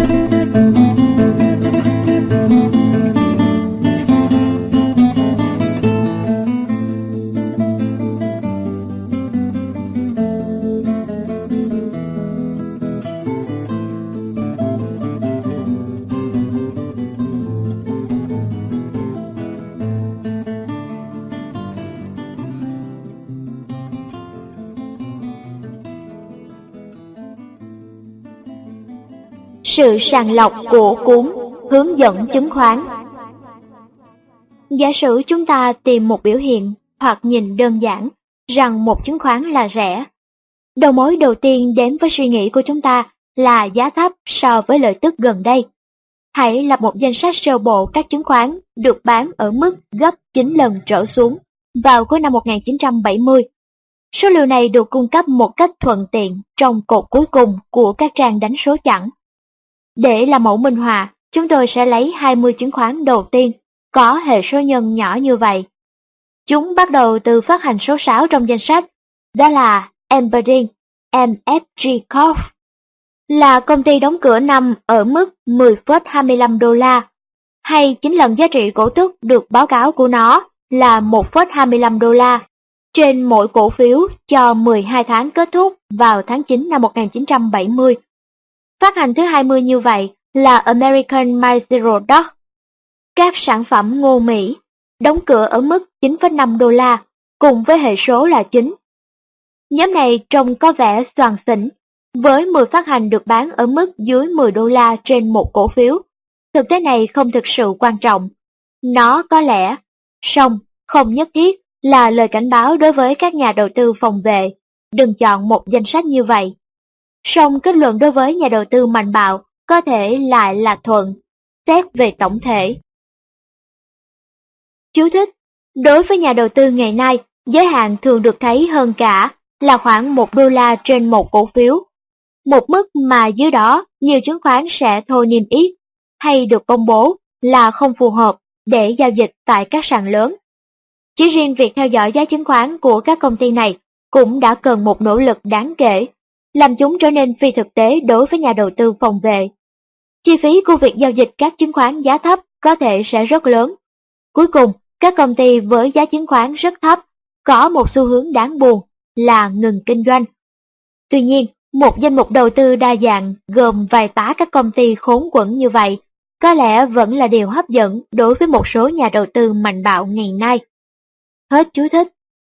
Sự sàng lọc của cuốn hướng dẫn chứng khoán. Giả sử chúng ta tìm một biểu hiện hoặc nhìn đơn giản rằng một chứng khoán là rẻ. Đầu mối đầu tiên đến với suy nghĩ của chúng ta là giá thấp so với lợi tức gần đây. Hãy lập một danh sách sơ bộ các chứng khoán được bán ở mức gấp 9 lần trở xuống vào cuối năm 1970. Số liệu này được cung cấp một cách thuận tiện trong cột cuối cùng của các trang đánh số chẵn. Để làm mẫu minh họa, chúng tôi sẽ lấy 20 chứng khoán đầu tiên có hệ số nhân nhỏ như vậy. Chúng bắt đầu từ phát hành số 6 trong danh sách, đó là Aberdeen MFG Corp. Là công ty đóng cửa năm ở mức 10,25 đô la, hay 9 lần giá trị cổ tức được báo cáo của nó là 1,25 đô la, trên mỗi cổ phiếu cho 12 tháng kết thúc vào tháng 9 năm 1970. Phát hành thứ 20 như vậy là American My Zero Dog. Các sản phẩm ngô Mỹ đóng cửa ở mức 9,5 đô la, cùng với hệ số là 9. Nhóm này trông có vẻ xoàng xỉnh, với 10 phát hành được bán ở mức dưới 10 đô la trên một cổ phiếu. Thực tế này không thực sự quan trọng. Nó có lẽ, song không nhất thiết là lời cảnh báo đối với các nhà đầu tư phòng vệ. Đừng chọn một danh sách như vậy. Song kết luận đối với nhà đầu tư mạnh bạo có thể lại là thuận, xét về tổng thể. Chú thích: đối với nhà đầu tư ngày nay, giới hạn thường được thấy hơn cả là khoảng 1 đô la trên một cổ phiếu. Một mức mà dưới đó nhiều chứng khoán sẽ thôi niêm yết hay được công bố là không phù hợp để giao dịch tại các sàn lớn. Chỉ riêng việc theo dõi giá chứng khoán của các công ty này cũng đã cần một nỗ lực đáng kể, làm chúng trở nên phi thực tế đối với nhà đầu tư phòng vệ. Chi phí của việc giao dịch các chứng khoán giá thấp có thể sẽ rất lớn. Cuối cùng, các công ty với giá chứng khoán rất thấp có một xu hướng đáng buồn là ngừng kinh doanh. Tuy nhiên, một danh mục đầu tư đa dạng gồm vài tá các công ty khốn quẫn như vậy có lẽ vẫn là điều hấp dẫn đối với một số nhà đầu tư mạnh bạo ngày nay. Hết chú thích.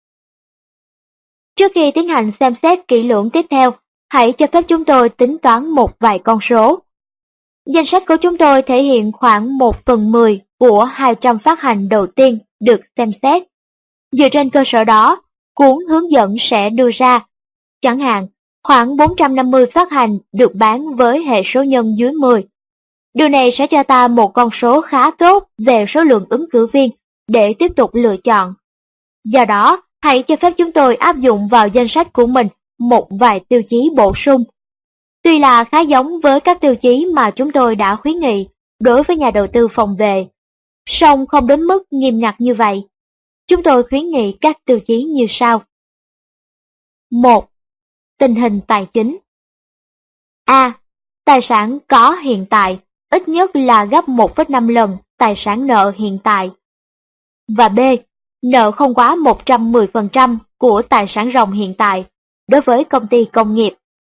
Trước khi tiến hành xem xét kỹ lưỡng tiếp theo, hãy cho phép chúng tôi tính toán một vài con số. Danh sách của chúng tôi thể hiện khoảng 1/10 của 200 phát hành đầu tiên được xem xét. Dựa trên cơ sở đó, cuốn hướng dẫn sẽ đưa ra, chẳng hạn, khoảng 450 phát hành được bán với hệ số nhân dưới 10. Điều này sẽ cho ta một con số khá tốt về số lượng ứng cử viên để tiếp tục lựa chọn. Do đó, hãy cho phép chúng tôi áp dụng vào danh sách của mình một vài tiêu chí bổ sung. Tuy là khá giống với các tiêu chí mà chúng tôi đã khuyến nghị đối với nhà đầu tư phòng vệ, song không đến mức nghiêm ngặt như vậy. Chúng tôi khuyến nghị các tiêu chí như sau. 1. Tình hình tài chính. A. Tài sản có hiện tại ít nhất là gấp 1,5 lần tài sản nợ hiện tại. Và B. Nợ không quá 110% của tài sản ròng hiện tại đối với công ty công nghiệp.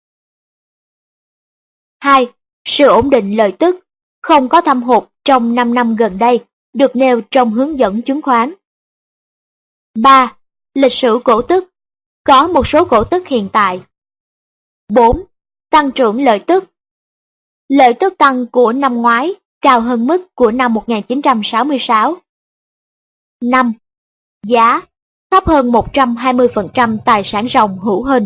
2. Sự ổn định lợi tức, không có thâm hụt trong 5 năm gần đây, được nêu trong hướng dẫn chứng khoán. 3. Lịch sử cổ tức, có một số cổ tức hiện tại. 4. Tăng trưởng lợi tức. Lợi tức tăng của năm ngoái cao hơn mức của năm 1966. 5. Giá thấp hơn 120% tài sản ròng hữu hình.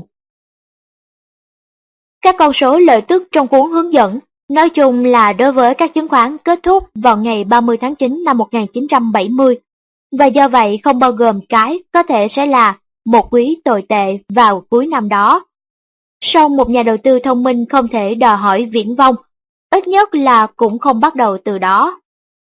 Các con số lợi tức trong cuốn hướng dẫn nói chung là đối với các chứng khoán kết thúc vào ngày 30 tháng 9 năm 1970, và do vậy không bao gồm cái có thể sẽ là một quý tồi tệ vào cuối năm đó. Song một nhà đầu tư thông minh không thể đòi hỏi viển vông, ít nhất là cũng không bắt đầu từ đó.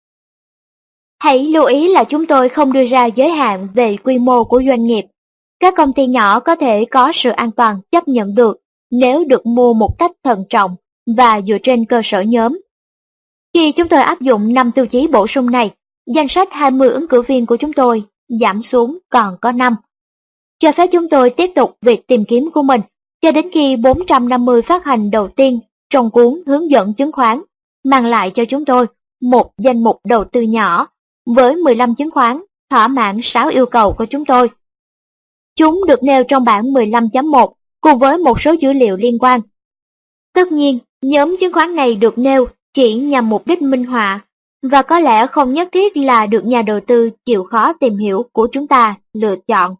Hãy lưu ý là chúng tôi không đưa ra giới hạn về quy mô của doanh nghiệp. Các công ty nhỏ có thể có sự an toàn chấp nhận được nếu được mua một cách thận trọng và dựa trên cơ sở nhóm. Khi chúng tôi áp dụng 5 tiêu chí bổ sung này, danh sách 20 ứng cử viên của chúng tôi giảm xuống còn có 5. Cho phép chúng tôi tiếp tục việc tìm kiếm của mình cho đến khi 450 phát hành đầu tiên trong cuốn hướng dẫn chứng khoán mang lại cho chúng tôi một danh mục đầu tư nhỏ với 15 chứng khoán thỏa mãn 6 yêu cầu của chúng tôi. Chúng được nêu trong bảng 15.1 cùng với một số dữ liệu liên quan. Tất nhiên, nhóm chứng khoán này được nêu chỉ nhằm mục đích minh họa và có lẽ không nhất thiết là được nhà đầu tư chịu khó tìm hiểu của chúng ta lựa chọn.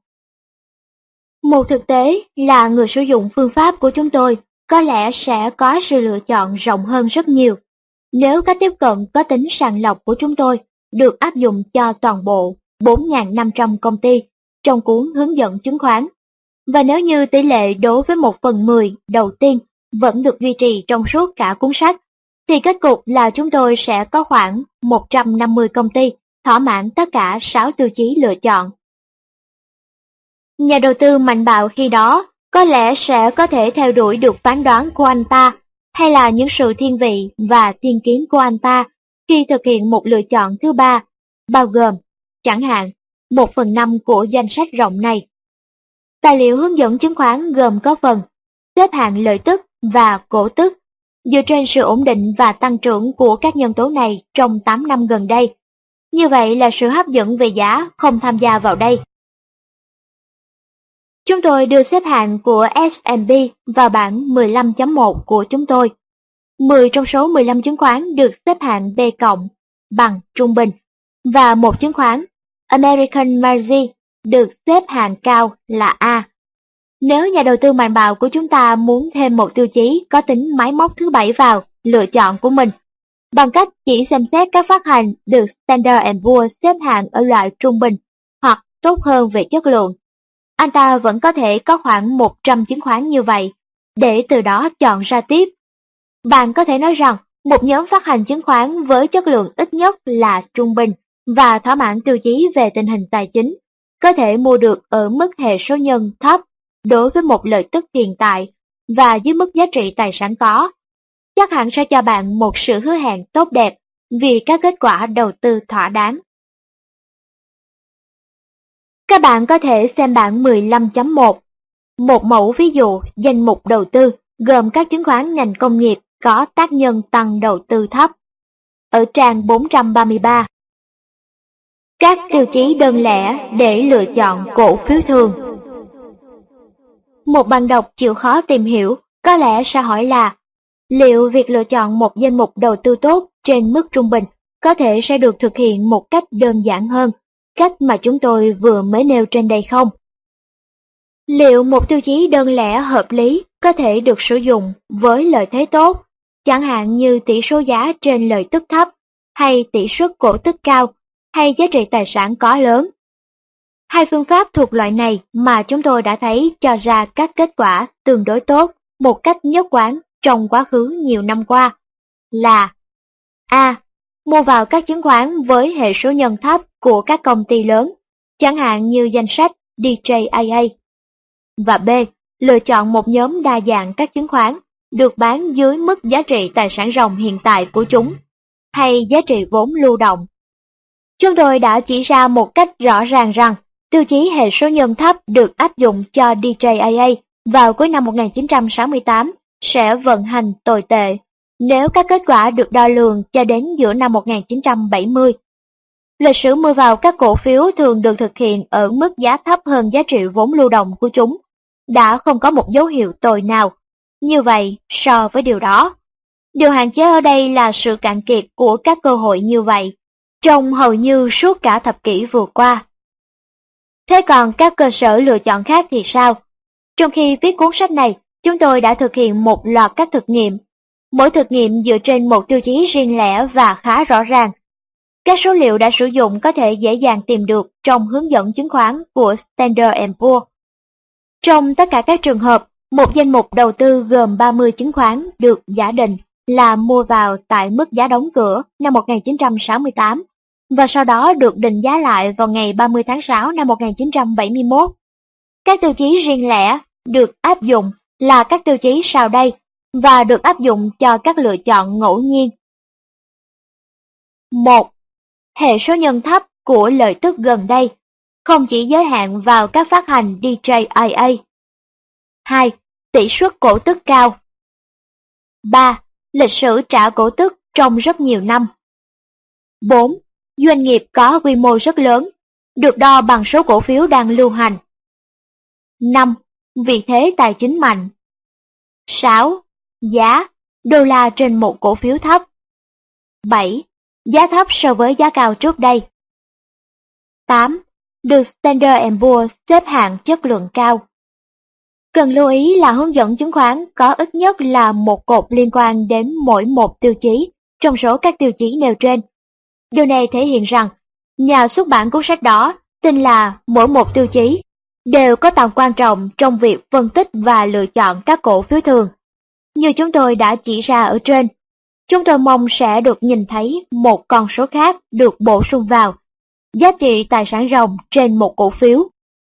Một thực tế là người sử dụng phương pháp của chúng tôi có lẽ sẽ có sự lựa chọn rộng hơn rất nhiều nếu cách tiếp cận có tính sàng lọc của chúng tôi được áp dụng cho toàn bộ 4.500 công ty trong cuốn hướng dẫn chứng khoán. Và nếu như tỷ lệ đối với 1/10 đầu tiên vẫn được duy trì trong suốt cả cuốn sách, thì kết cục là chúng tôi sẽ có khoảng 150 công ty thỏa mãn tất cả 6 tiêu chí lựa chọn. Nhà đầu tư mạnh bạo khi đó có lẽ sẽ có thể theo đuổi được phán đoán của anh ta, hay là những sự thiên vị và thiên kiến của anh ta khi thực hiện một lựa chọn thứ ba, bao gồm, chẳng hạn, 1/5 của danh sách rộng này. Tài liệu hướng dẫn chứng khoán gồm có phần xếp hạng lợi tức và cổ tức, dựa trên sự ổn định và tăng trưởng của các nhân tố này trong 8 năm gần đây. Như vậy là sự hấp dẫn về giá không tham gia vào đây. Chúng tôi đưa xếp hạng của S&P vào bảng 15.1 của chúng tôi. 10 trong số 15 chứng khoán được xếp hạng B cộng, bằng trung bình, và một chứng khoán, American Margin, được xếp hạng cao là A. Nếu nhà đầu tư mạnh bạo của chúng ta muốn thêm một tiêu chí có tính máy móc thứ 7 vào lựa chọn của mình, bằng cách chỉ xem xét các phát hành được Standard & Poor's xếp hạng ở loại trung bình hoặc tốt hơn về chất lượng, anh ta vẫn có thể có khoảng 100 chứng khoán như vậy, để từ đó chọn ra tiếp. Bạn có thể nói rằng một nhóm phát hành chứng khoán với chất lượng ít nhất là trung bình và thỏa mãn tiêu chí về tình hình tài chính, có thể mua được ở mức hệ số nhân thấp đối với một lợi tức hiện tại và dưới mức giá trị tài sản có. Chắc hẳn sẽ cho bạn một sự hứa hẹn tốt đẹp vì các kết quả đầu tư thỏa đáng. Các bạn có thể xem bảng 15.1, một mẫu ví dụ danh mục đầu tư gồm các chứng khoán ngành công nghiệp có tác nhân tăng đầu tư thấp. Ở trang 433. Các tiêu chí đơn lẻ để lựa chọn cổ phiếu thường. Một bạn đọc chịu khó tìm hiểu có lẽ sẽ hỏi là liệu việc lựa chọn một danh mục đầu tư tốt trên mức trung bình có thể sẽ được thực hiện một cách đơn giản hơn cách mà chúng tôi vừa mới nêu trên đây không? Liệu một tiêu chí đơn lẻ hợp lý có thể được sử dụng với lợi thế tốt chẳng hạn như tỷ số giá trên lợi tức thấp, hay tỷ suất cổ tức cao, hay giá trị tài sản có lớn. Hai phương pháp thuộc loại này mà chúng tôi đã thấy cho ra các kết quả tương đối tốt một cách nhất quán trong quá khứ nhiều năm qua là: A. Mua vào các chứng khoán với hệ số nhân thấp của các công ty lớn, chẳng hạn như danh sách DJIA. Và B. Lựa chọn một nhóm đa dạng các chứng khoán được bán dưới mức giá trị tài sản ròng hiện tại của chúng, hay giá trị vốn lưu động. Chúng tôi đã chỉ ra một cách rõ ràng rằng tiêu chí hệ số nhân thấp được áp dụng cho DJIA vào cuối năm 1968 sẽ vận hành tồi tệ nếu các kết quả được đo lường cho đến giữa năm 1970. Lịch sử mua vào các cổ phiếu thường được thực hiện ở mức giá thấp hơn giá trị vốn lưu động của chúng, đã không có một dấu hiệu tồi nào. Như vậy, so với điều đó, điều hạn chế ở đây là sự cạn kiệt của các cơ hội như vậy, trong hầu như suốt cả thập kỷ vừa qua. Thế còn các cơ sở lựa chọn khác thì sao? Trong khi viết cuốn sách này, chúng tôi đã thực hiện một loạt các thực nghiệm. Mỗi thực nghiệm dựa trên một tiêu chí riêng lẻ và khá rõ ràng. Các số liệu đã sử dụng có thể dễ dàng tìm được trong hướng dẫn chứng khoán của Standard & Poor's. Trong tất cả các trường hợp, một danh mục đầu tư gồm 30 chứng khoán được giả định là mua vào tại mức giá đóng cửa năm 1968 và sau đó được định giá lại vào ngày 30 tháng 6 năm 1971. Các tiêu chí riêng lẻ được áp dụng là các tiêu chí sau đây và được áp dụng cho các lựa chọn ngẫu nhiên. 1. Hệ số nhân thấp của lợi tức gần đây, không chỉ giới hạn vào các phát hành DJIA. 2. Tỷ suất cổ tức cao. 3. Lịch sử trả cổ tức trong rất nhiều năm. 4. Doanh nghiệp có quy mô rất lớn, được đo bằng số cổ phiếu đang lưu hành. 5. Vị thế tài chính mạnh. 6. Giá, đô la trên một cổ phiếu thấp. 7. Giá thấp so với giá cao trước đây. 8. Được Standard & Poor's xếp hạng chất lượng cao. Cần lưu ý là hướng dẫn chứng khoán có ít nhất là một cột liên quan đến mỗi một tiêu chí trong số các tiêu chí nêu trên. Điều này thể hiện rằng nhà xuất bản cuốn sách đó tin là mỗi một tiêu chí đều có tầm quan trọng trong việc phân tích và lựa chọn các cổ phiếu thường. Như chúng tôi đã chỉ ra ở trên, chúng tôi mong sẽ được nhìn thấy một con số khác được bổ sung vào, giá trị tài sản ròng trên một cổ phiếu.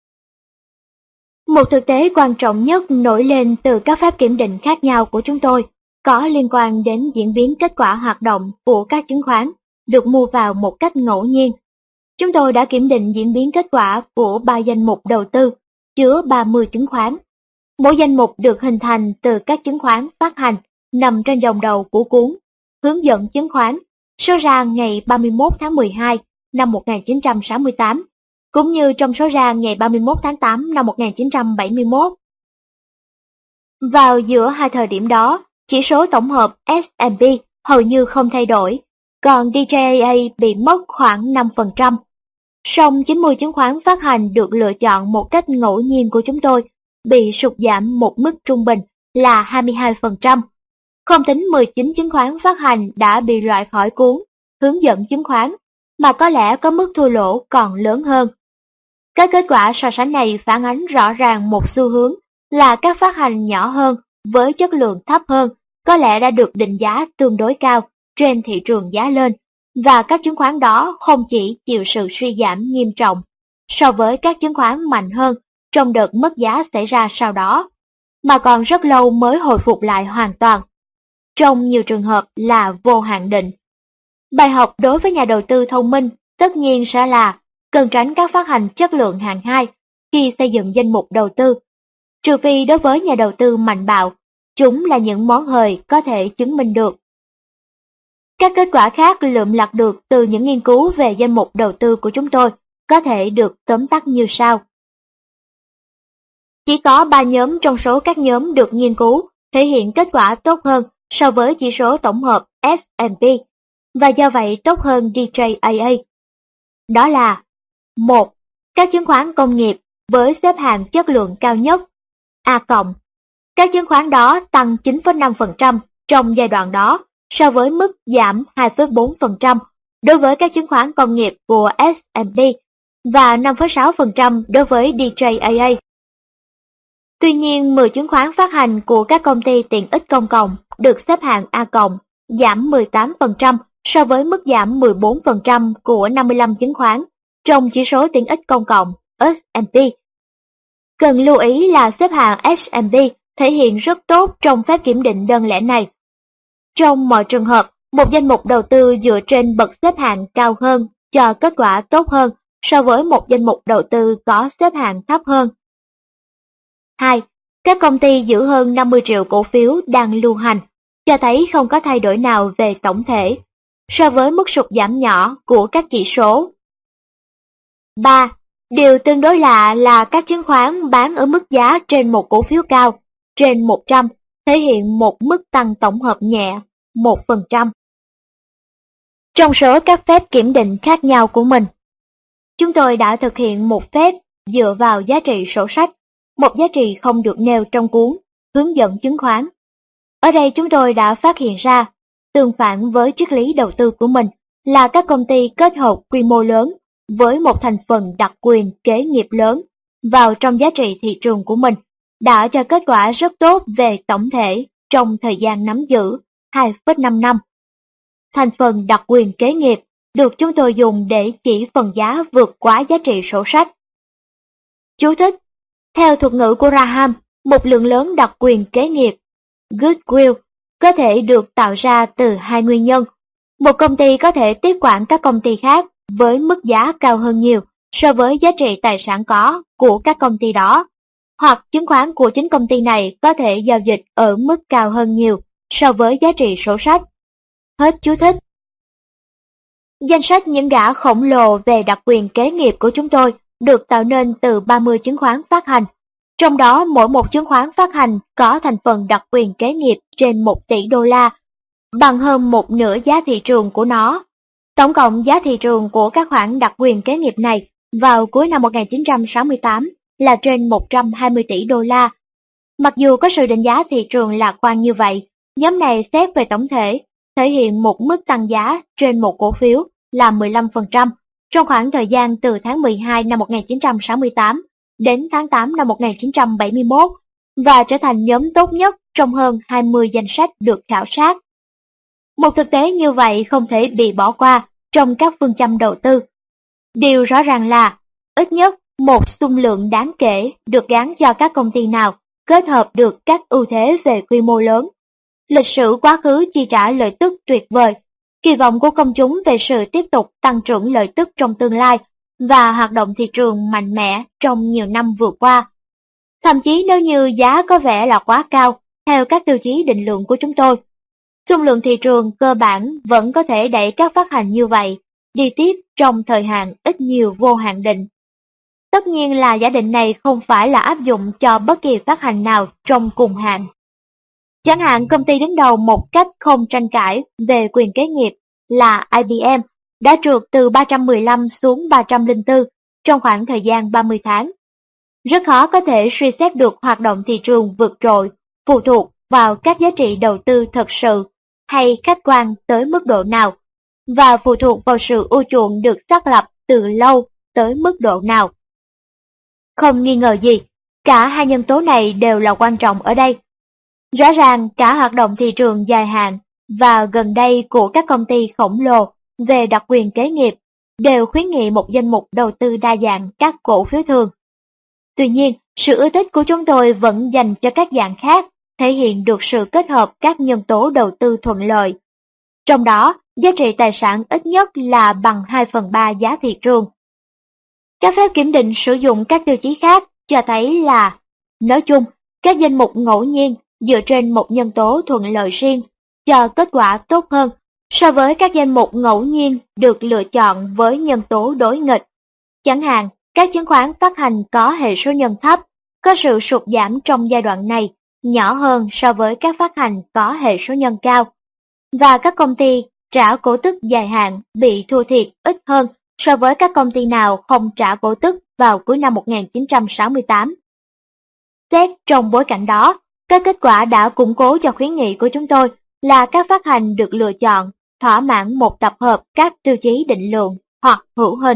Một thực tế quan trọng nhất nổi lên từ các phép kiểm định khác nhau của chúng tôi có liên quan đến diễn biến kết quả hoạt động của các chứng khoán được mua vào một cách ngẫu nhiên. Chúng tôi đã kiểm định diễn biến kết quả của 3 danh mục đầu tư chứa 30 chứng khoán. Mỗi danh mục được hình thành từ các chứng khoán phát hành nằm trên dòng đầu của cuốn Hướng dẫn chứng khoán số ra ngày 31 tháng 12 năm 1968, cũng như trong số ra ngày 31 tháng 8 năm 1971. Vào giữa hai thời điểm đó, chỉ số tổng hợp S&P hầu như không thay đổi, còn DJIA bị mất khoảng 5%. Song 90 chứng khoán phát hành được lựa chọn một cách ngẫu nhiên của chúng tôi bị sụt giảm một mức trung bình là 22%. Không tính 19 chứng khoán phát hành đã bị loại khỏi cuốn Hướng dẫn chứng khoán, mà có lẽ có mức thua lỗ còn lớn hơn. Các kết quả so sánh này phản ánh rõ ràng một xu hướng là các phát hành nhỏ hơn với chất lượng thấp hơn có lẽ đã được định giá tương đối cao trên thị trường giá lên, và các chứng khoán đó không chỉ chịu sự suy giảm nghiêm trọng so với các chứng khoán mạnh hơn trong đợt mất giá xảy ra sau đó, mà còn rất lâu mới hồi phục lại hoàn toàn. Trong nhiều trường hợp là vô hạn định. Bài học đối với nhà đầu tư thông minh tất nhiên sẽ là cần tránh các phát hành chất lượng hạng 2 khi xây dựng danh mục đầu tư, trừ phi đối với nhà đầu tư mạnh bạo, chúng là những món hời có thể chứng minh được. Các kết quả khác lượm lặt được từ những nghiên cứu về danh mục đầu tư của chúng tôi có thể được tóm tắt như sau. Chỉ có 3 nhóm trong số các nhóm được nghiên cứu thể hiện kết quả tốt hơn so với chỉ số tổng hợp S&P, và do vậy tốt hơn DJIA. Đó là: 1. Các chứng khoán công nghiệp với xếp hạng chất lượng cao nhất A+. Các chứng khoán đó tăng 9,5% trong giai đoạn đó so với mức giảm 2,4% đối với các chứng khoán công nghiệp của S&P và 5,6% đối với DJIA. Tuy nhiên, 10 chứng khoán phát hành của các công ty tiện ích công cộng được xếp hạng A+, giảm 18% so với mức giảm 14% của 55 chứng khoán trong chỉ số tiện ích công cộng S&P. Cần lưu ý là xếp hạng S&P thể hiện rất tốt trong phép kiểm định đơn lẻ này. Trong mọi trường hợp, một danh mục đầu tư dựa trên bậc xếp hạng cao hơn cho kết quả tốt hơn so với một danh mục đầu tư có xếp hạng thấp hơn. 2. Các công ty giữ hơn 50 triệu cổ phiếu đang lưu hành, cho thấy không có thay đổi nào về tổng thể, so với mức sụt giảm nhỏ của các chỉ số. 3. Điều tương đối lạ là các chứng khoán bán ở mức giá trên một cổ phiếu cao, trên 100, thể hiện một mức tăng tổng hợp nhẹ, 1%. Trong số các phép kiểm định khác nhau của mình, chúng tôi đã thực hiện một phép dựa vào giá trị sổ sách, một giá trị không được nêu trong cuốn hướng dẫn chứng khoán. Ở đây chúng tôi đã phát hiện ra, tương phản với triết lý đầu tư của mình là các công ty kết hợp quy mô lớn với một thành phần đặc quyền kế nghiệp lớn vào trong giá trị thị trường của mình, đã cho kết quả rất tốt về tổng thể trong thời gian nắm giữ 2,5 năm. Thành phần đặc quyền kế nghiệp được chúng tôi dùng để chỉ phần giá vượt quá giá trị sổ sách. Chú thích: theo thuật ngữ của Graham, một lượng lớn đặc quyền kế nghiệp goodwill có thể được tạo ra từ hai nguyên nhân. Một công ty có thể tiếp quản các công ty khác với mức giá cao hơn nhiều so với giá trị tài sản có của các công ty đó, hoặc chứng khoán của chính công ty này có thể giao dịch ở mức cao hơn nhiều so với giá trị sổ sách. Hết chú thích. Danh sách những gã khổng lồ về đặc quyền kế nghiệp của chúng tôi được tạo nên từ 30 chứng khoán phát hành. Trong đó mỗi một chứng khoán phát hành có thành phần đặc quyền kế nghiệp trên 1 tỷ đô la, bằng hơn một nửa giá thị trường của nó. Tổng cộng giá thị trường của các khoản đặc quyền kế nghiệp này vào cuối năm 1968 là trên 120 tỷ đô la. Mặc dù có sự định giá thị trường lạc quan như vậy, nhóm này xét về tổng thể, thể hiện một mức tăng giá trên một cổ phiếu là 15% trong khoảng thời gian từ tháng 12 năm 1968 đến tháng 8 năm 1971 và trở thành nhóm tốt nhất trong hơn 20 danh sách được khảo sát. Một thực tế như vậy không thể bị bỏ qua trong các phương châm đầu tư. Điều rõ ràng là, ít nhất một xung lượng đáng kể được gán cho các công ty nào kết hợp được các ưu thế về quy mô lớn, lịch sử quá khứ chi trả lợi tức tuyệt vời, kỳ vọng của công chúng về sự tiếp tục tăng trưởng lợi tức trong tương lai và hoạt động thị trường mạnh mẽ trong nhiều năm vừa qua. Thậm chí nếu như giá có vẻ là quá cao, theo các tiêu chí định lượng của chúng tôi, xung lượng thị trường cơ bản vẫn có thể đẩy các phát hành như vậy đi tiếp trong thời hạn ít nhiều vô hạn định. Tất nhiên là giả định này không phải là áp dụng cho bất kỳ phát hành nào trong cùng hạn. Chẳng hạn công ty đứng đầu một cách không tranh cãi về quyền kế nghiệp là IBM đã trượt từ 315 xuống 304 trong khoảng thời gian 30 tháng. Rất khó có thể suy xét được hoạt động thị trường vượt trội phụ thuộc vào các giá trị đầu tư thật sự hay khách quan tới mức độ nào, và phụ thuộc vào sự ưa chuộng được xác lập từ lâu tới mức độ nào. Không nghi ngờ gì, cả hai nhân tố này đều là quan trọng ở đây. Rõ ràng cả hoạt động thị trường dài hạn và gần đây của các công ty khổng lồ về đặc quyền kế nghiệp đều khuyến nghị một danh mục đầu tư đa dạng các cổ phiếu thường. Tuy nhiên, sự ưa thích của chúng tôi vẫn dành cho các dạng khác, thể hiện được sự kết hợp các nhân tố đầu tư thuận lợi. Trong đó, giá trị tài sản ít nhất là bằng 2/3 giá thị trường. Các phép kiểm định sử dụng các tiêu chí khác cho thấy là, nói chung, các danh mục ngẫu nhiên dựa trên một nhân tố thuận lợi riêng cho kết quả tốt hơn so với các danh mục ngẫu nhiên được lựa chọn với nhân tố đối nghịch. Chẳng hạn, các chứng khoán phát hành có hệ số nhân thấp, có sự sụt giảm trong giai đoạn này nhỏ hơn so với các phát hành có hệ số nhân cao, và các công ty trả cổ tức dài hạn bị thua thiệt ít hơn so với các công ty nào không trả cổ tức vào cuối năm 1968. Xét trong bối cảnh đó, các kết quả đã củng cố cho khuyến nghị của chúng tôi là các phát hành được lựa chọn, thỏa mãn một tập hợp các tiêu chí định lượng hoặc hữu hình.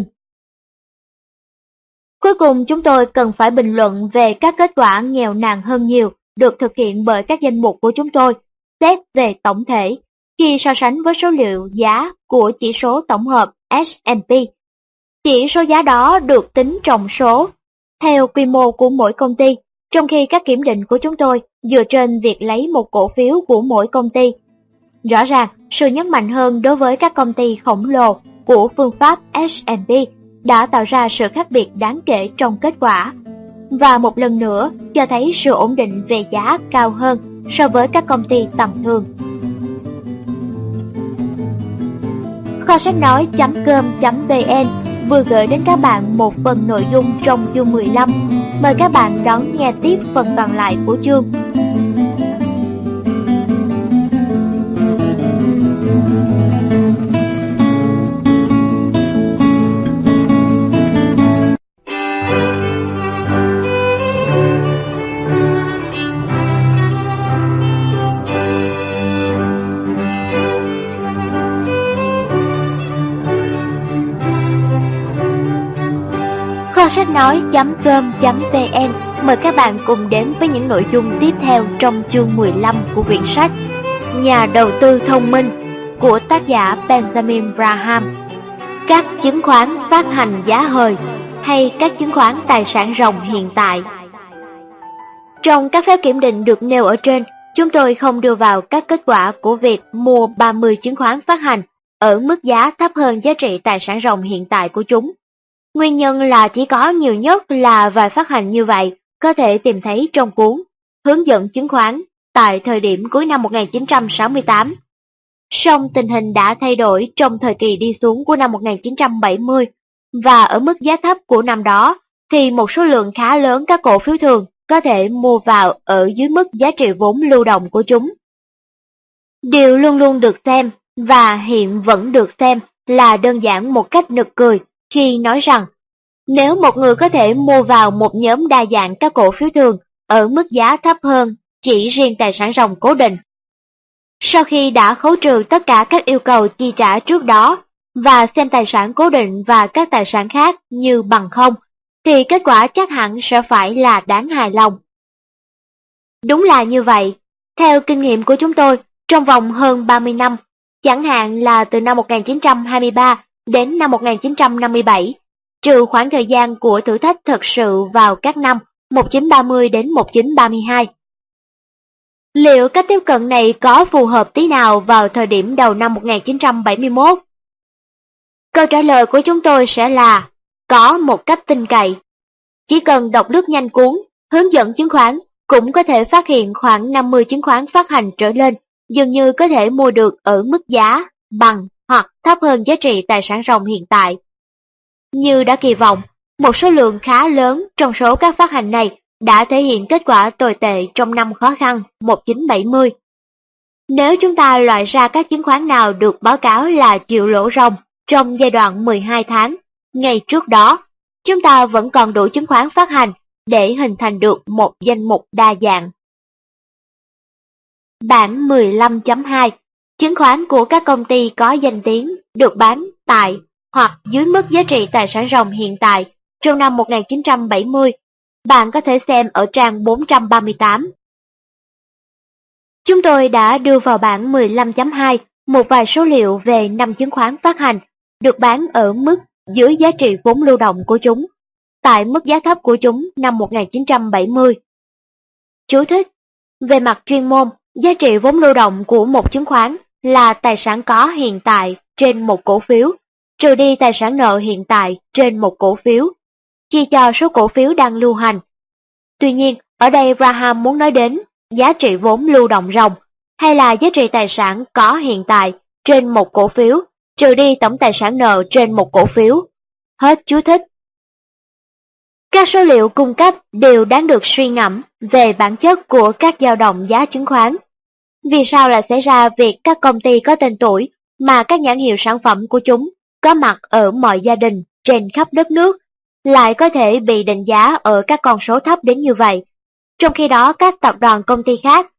Cuối cùng chúng tôi cần phải bình luận về các kết quả nghèo nàn hơn nhiều được thực hiện bởi các danh mục của chúng tôi, xét về tổng thể, khi so sánh với số liệu giá của chỉ số tổng hợp S&P. Chỉ số giá đó được tính trọng số theo quy mô của mỗi công ty, trong khi các kiểm định của chúng tôi dựa trên việc lấy một cổ phiếu của mỗi công ty. Rõ ràng, sự nhấn mạnh hơn đối với các công ty khổng lồ của phương pháp S&P đã tạo ra sự khác biệt đáng kể trong kết quả, và một lần nữa cho thấy sự ổn định về giá cao hơn so với các công ty tầm thường. Kho sách nói.com.vn vừa gửi đến các bạn một phần nội dung trong chương 15. Mời các bạn đón nghe tiếp phần còn lại của chương. Kho sách nói.com.vn mời các bạn cùng đến với những nội dung tiếp theo trong chương 15 của quyển sách Nhà đầu tư thông minh của tác giả Benjamin Graham. Các chứng khoán phát hành giá hời hay các chứng khoán tài sản ròng hiện tại. Trong các phép kiểm định được nêu ở trên, chúng tôi không đưa vào các kết quả của việc mua 30 chứng khoán phát hành ở mức giá thấp hơn giá trị tài sản ròng hiện tại của chúng. Nguyên nhân là chỉ có nhiều nhất là vài phát hành như vậy có thể tìm thấy trong cuốn Hướng dẫn chứng khoán tại thời điểm cuối năm 1968. Song tình hình đã thay đổi trong thời kỳ đi xuống của năm 1970, và ở mức giá thấp của năm đó thì một số lượng khá lớn các cổ phiếu thường có thể mua vào ở dưới mức giá trị vốn lưu động của chúng. Điều luôn luôn được xem, và hiện vẫn được xem, là đơn giản một cách nực cười khi nói rằng nếu một người có thể mua vào một nhóm đa dạng các cổ phiếu thường ở mức giá thấp hơn chỉ riêng tài sản ròng cố định, sau khi đã khấu trừ tất cả các yêu cầu chi trả trước đó và xem tài sản cố định và các tài sản khác như bằng không, thì kết quả chắc hẳn sẽ phải là đáng hài lòng. Đúng là như vậy. Theo kinh nghiệm của chúng tôi, trong vòng hơn 30 năm, chẳng hạn là từ năm 1923 đến năm 1957, trừ khoảng thời gian của thử thách thực sự vào các năm 1930 đến 1932. Liệu cách tiếp cận này có phù hợp tí nào vào thời điểm đầu năm 1971? Câu trả lời của chúng tôi sẽ là có một cách tin cậy. Chỉ cần đọc lướt nhanh cuốn Hướng dẫn chứng khoán cũng có thể phát hiện khoảng 50 chứng khoán phát hành trở lên dường như có thể mua được ở mức giá bằng hoặc thấp hơn giá trị tài sản ròng hiện tại. Như đã kỳ vọng, một số lượng khá lớn trong số các phát hành này đã thể hiện kết quả tồi tệ trong năm khó khăn 1970. Nếu chúng ta loại ra các chứng khoán nào được báo cáo là chịu lỗ ròng trong giai đoạn 12 tháng, ngay trước đó, chúng ta vẫn còn đủ chứng khoán phát hành để hình thành được một danh mục đa dạng. Bảng 15.2. Chứng khoán của các công ty có danh tiếng được bán tại hoặc dưới mức giá trị tài sản ròng hiện tại trong năm 1970. Bạn có thể xem ở trang 438. Chúng tôi đã đưa vào bảng 15.2 một vài số liệu về 5 chứng khoán phát hành được bán ở mức dưới giá trị vốn lưu động của chúng, tại mức giá thấp của chúng năm 1970. Chú thích: về mặt chuyên môn, giá trị vốn lưu động của một chứng khoán là tài sản có hiện tại trên một cổ phiếu, trừ đi tài sản nợ hiện tại trên một cổ phiếu, chia cho số cổ phiếu đang lưu hành. Tuy nhiên, ở đây Graham muốn nói đến giá trị vốn lưu động ròng, hay là giá trị tài sản có hiện tại trên một cổ phiếu, trừ đi tổng tài sản nợ trên một cổ phiếu. Hết chú thích. Các số liệu cung cấp đều đáng được suy ngẫm về bản chất của các dao động giá chứng khoán. Vì sao lại xảy ra việc các công ty có tên tuổi mà các nhãn hiệu sản phẩm của chúng có mặt ở mọi gia đình trên khắp đất nước lại có thể bị định giá ở các con số thấp đến như vậy, trong khi đó các tập đoàn công ty khác,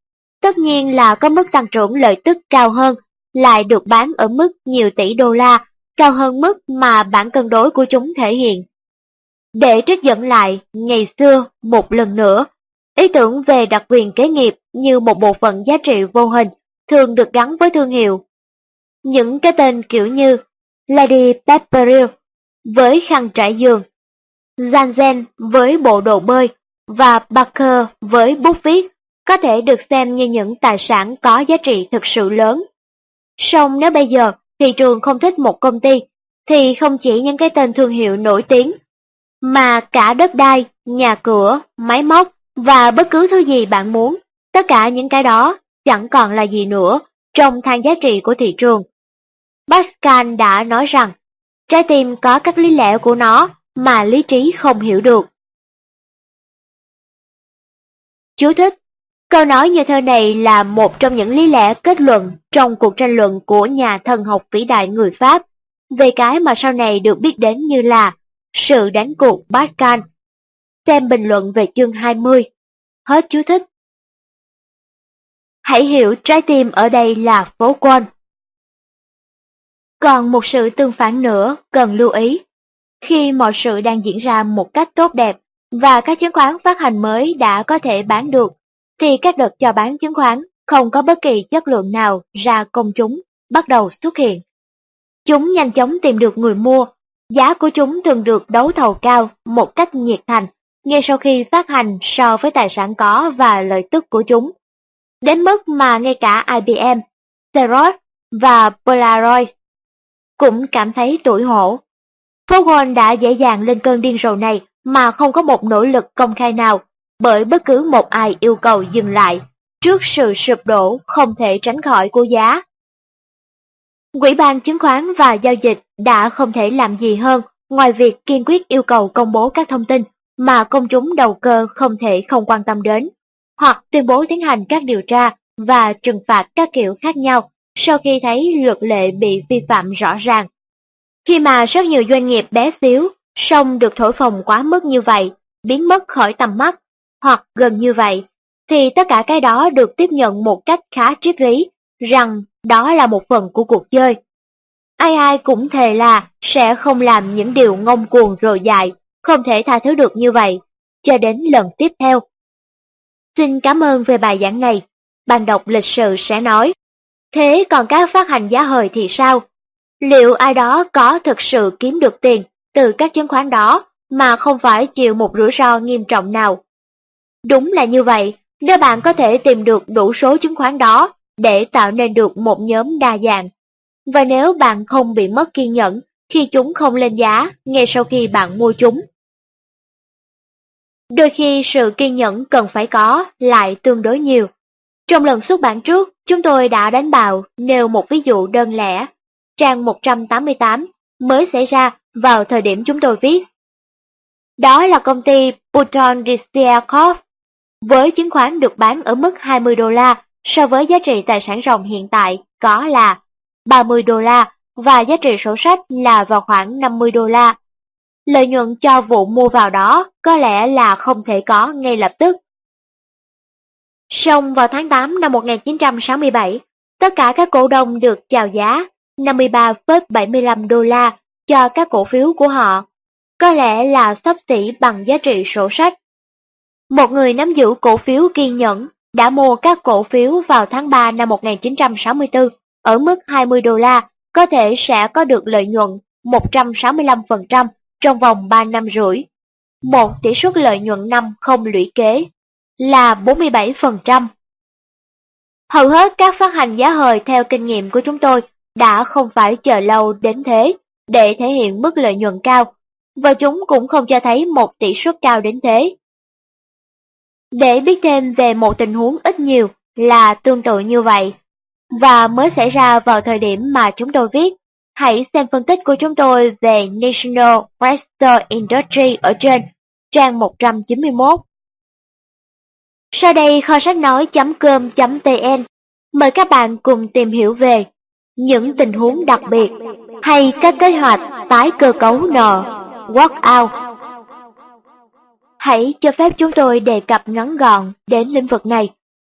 tất nhiên là có mức tăng trưởng lợi tức cao hơn, lại được bán ở mức nhiều tỷ đô la, cao hơn mức mà bản cân đối của chúng thể hiện. Để trích dẫn lại ngày xưa một lần nữa, ý tưởng về đặc quyền kế nghiệp như một bộ phận giá trị vô hình thường được gắn với thương hiệu. Những cái tên kiểu như Lady Pepperell với khăn trải giường, Janzen với bộ đồ bơi và Parker với bút viết có thể được xem như những tài sản có giá trị thực sự lớn. Song nếu bây giờ thị trường không thích một công ty, thì không chỉ những cái tên thương hiệu nổi tiếng, mà cả đất đai, nhà cửa, máy móc và bất cứ thứ gì bạn muốn, tất cả những cái đó chẳng còn là gì nữa trong thang giá trị của thị trường. Pascal đã nói rằng, trái tim có các lý lẽ của nó mà lý trí không hiểu được. Chú thích: câu nói như thơ này là một trong những lý lẽ kết luận trong cuộc tranh luận của nhà thần học vĩ đại người Pháp về cái mà sau này được biết đến như là sự đánh cuộc Pascal. Xem bình luận về chương 20. Hết chú thích. Hãy hiểu trái tim ở đây là phố quân. Còn một sự tương phản nữa cần lưu ý. Khi mọi sự đang diễn ra một cách tốt đẹp và các chứng khoán phát hành mới đã có thể bán được, thì các đợt chào bán chứng khoán không có bất kỳ chất lượng nào ra công chúng bắt đầu xuất hiện. Chúng nhanh chóng tìm được người mua, giá của chúng thường được đấu thầu cao một cách nhiệt thành ngay sau khi phát hành so với tài sản có và lợi tức của chúng. Đến mức mà ngay cả IBM, Xerox và Polaroid cũng cảm thấy tủi hổ. Phố Wall đã dễ dàng lên cơn điên rồ này mà không có một nỗ lực công khai nào, bởi bất cứ một ai yêu cầu dừng lại trước sự sụp đổ không thể tránh khỏi của giá. Ủy ban chứng khoán và giao dịch đã không thể làm gì hơn ngoài việc kiên quyết yêu cầu công bố các thông tin mà công chúng đầu cơ không thể không quan tâm đến, hoặc tuyên bố tiến hành các điều tra và trừng phạt các kiểu khác nhau sau khi thấy luật lệ bị vi phạm rõ ràng. Khi mà rất nhiều doanh nghiệp bé xíu, song được thổi phồng quá mức như vậy, biến mất khỏi tầm mắt, hoặc gần như vậy, thì tất cả cái đó được tiếp nhận một cách khá triết lý, rằng đó là một phần của cuộc chơi. Ai ai cũng thề là sẽ không làm những điều ngông cuồng rồ dại, không thể tha thứ được như vậy, cho đến lần tiếp theo. Xin cảm ơn về bài giảng này. Bạn đọc lịch sử sẽ nói, thế còn các phát hành giá hời thì sao? Liệu ai đó có thực sự kiếm được tiền từ các chứng khoán đó mà không phải chịu một rủi ro nghiêm trọng nào? Đúng là như vậy, nếu bạn có thể tìm được đủ số chứng khoán đó để tạo nên được một nhóm đa dạng. Và nếu bạn không bị mất kiên nhẫn khi chúng không lên giá ngay sau khi bạn mua chúng. Đôi khi sự kiên nhẫn cần phải có lại tương đối nhiều. Trong lần xuất bản trước, chúng tôi đã đánh bạo nêu một ví dụ đơn lẻ, trang 188, mới xảy ra vào thời điểm chúng tôi viết. Đó là công ty Bouton Desire Corp, với chứng khoán được bán ở mức 20 đô la so với giá trị tài sản ròng hiện tại có là 30 đô la và giá trị sổ sách là vào khoảng 50 đô la. Lợi nhuận cho vụ mua vào đó có lẽ là không thể có ngay lập tức. Song vào tháng 8 năm 1967, tất cả các cổ đông được chào giá 53,75 đô la cho các cổ phiếu của họ, có lẽ là xấp xỉ bằng giá trị sổ sách. Một người nắm giữ cổ phiếu kiên nhẫn đã mua các cổ phiếu vào tháng 3 năm 1964 ở mức 20 đô la, có thể sẽ có được lợi nhuận 165% trong vòng 3 năm rưỡi. Một tỷ suất lợi nhuận năm không lũy kế là 47%. Hầu hết các phát hành giá hời theo kinh nghiệm của chúng tôi đã không phải chờ lâu đến thế để thể hiện mức lợi nhuận cao, và chúng cũng không cho thấy một tỷ suất cao đến thế. Để biết thêm về một tình huống ít nhiều là tương tự như vậy, và mới xảy ra vào thời điểm mà chúng tôi viết, hãy xem phân tích của chúng tôi về National Western Industry ở trên trang 191. Sau đây kho sách nói.com.vn mời các bạn cùng tìm hiểu về những tình huống đặc biệt hay các kế hoạch tái cơ cấu nợ, work out. Hãy cho phép chúng tôi đề cập ngắn gọn đến lĩnh vực này.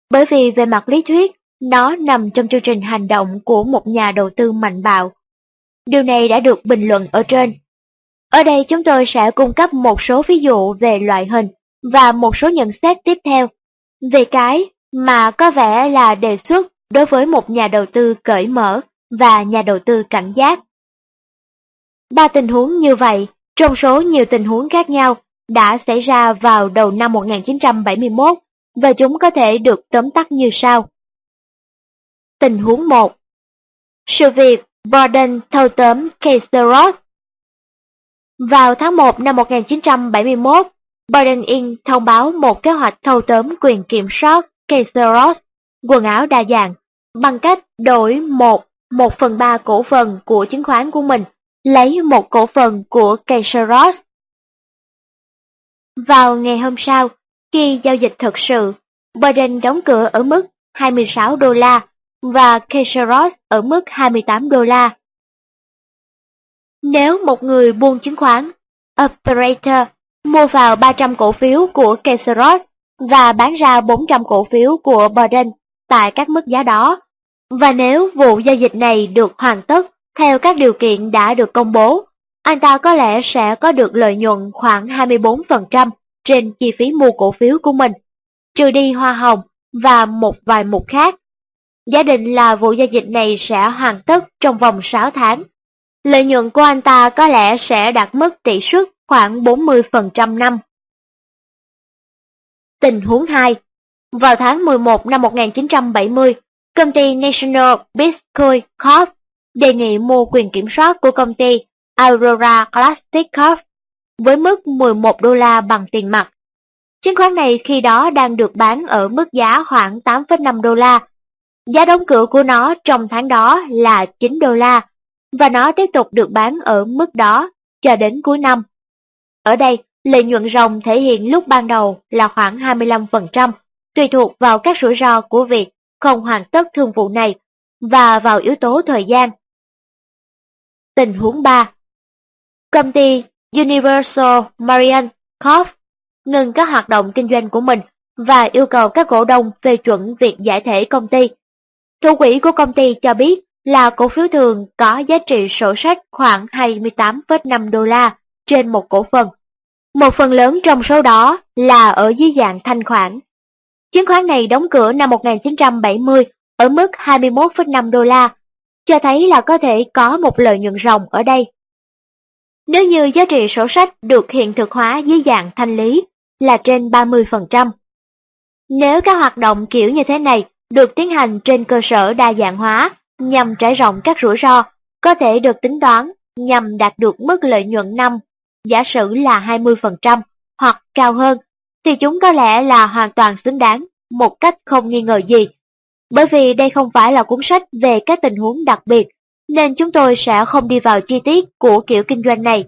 bởi vì về mặt lý thuyết, nó nằm trong chương trình hành động của một nhà đầu tư mạnh bạo. Điều này đã được bình luận ở trên. Ở đây chúng tôi sẽ cung cấp một số ví dụ về loại hình và một số nhận xét tiếp theo về cái mà có vẻ là đề xuất đối với một nhà đầu tư cởi mở và nhà đầu tư cảnh giác. 3 tình huống như vậy, trong số nhiều tình huống khác nhau, đã xảy ra vào đầu năm 1971 và chúng có thể được tóm tắt như sau. Tình huống 1. Sự việc Borden thâu tóm Kaiser Ross. Vào tháng 1 năm 1971, Borden Inc. thông báo một kế hoạch thâu tóm quyền kiểm soát Kaiser Ross, quần áo đa dạng, bằng cách đổi 1/3 cổ phần của chứng khoán của mình, lấy một cổ phần của Kaiser Ross. Vào ngày hôm sau, khi giao dịch thực sự, Borden đóng cửa ở mức $26 và Kaiser Ross ở mức $28. Nếu một người buôn chứng khoán, operator, mua vào 300 cổ phiếu của Kaiser Ross và bán ra 400 cổ phiếu của Borden tại các mức giá đó, và nếu vụ giao dịch này được hoàn tất theo các điều kiện đã được công bố, anh ta có lẽ sẽ có được lợi nhuận khoảng 24% trên chi phí mua cổ phiếu của mình, trừ đi hoa hồng và một vài mục khác. Giả định là vụ giao dịch này sẽ hoàn tất trong vòng 6 tháng. Lợi nhuận của anh ta có lẽ sẽ đạt mức tỷ suất khoảng 40% năm. Tình huống 2. Vào tháng 11 năm 1970, công ty National Biscuit Corp. Đề nghị mua quyền kiểm soát của công ty Aurora Classic Corp. Với mức $11 bằng tiền mặt. Chứng khoán này khi đó đang được bán ở mức giá khoảng $8,5. Giá đóng cửa của nó trong tháng đó là $9, và nó tiếp tục được bán ở mức đó cho đến cuối năm. Ở đây, lợi nhuận ròng thể hiện lúc ban đầu là khoảng 25%, tùy thuộc vào các rủi ro của việc không hoàn tất thương vụ này và vào yếu tố thời gian. Tình huống 3. Công ty Universal Marine Corp. Ngừng các hoạt động kinh doanh của mình và yêu cầu các cổ đông phê chuẩn việc giải thể công ty. Thủ quỹ của công ty cho biết là cổ phiếu thường có giá trị sổ sách khoảng $28,5 trên một cổ phần. Một phần lớn trong số đó là ở dưới dạng thanh khoản. Chứng khoán này đóng cửa năm 1970 ở mức $21,5, cho thấy là có thể có một lợi nhuận ròng ở đây. Nếu như giá trị sổ sách được hiện thực hóa dưới dạng thanh lý là trên 30%. Nếu các hoạt động kiểu như thế này được tiến hành trên cơ sở đa dạng hóa nhằm trải rộng các rủi ro, có thể được tính toán nhằm đạt được mức lợi nhuận năm, giả sử là 20% hoặc cao hơn, thì chúng có lẽ là hoàn toàn xứng đáng một cách không nghi ngờ gì. Bởi vì đây không phải là cuốn sách về các tình huống đặc biệt, nên chúng tôi sẽ không đi vào chi tiết của kiểu kinh doanh này.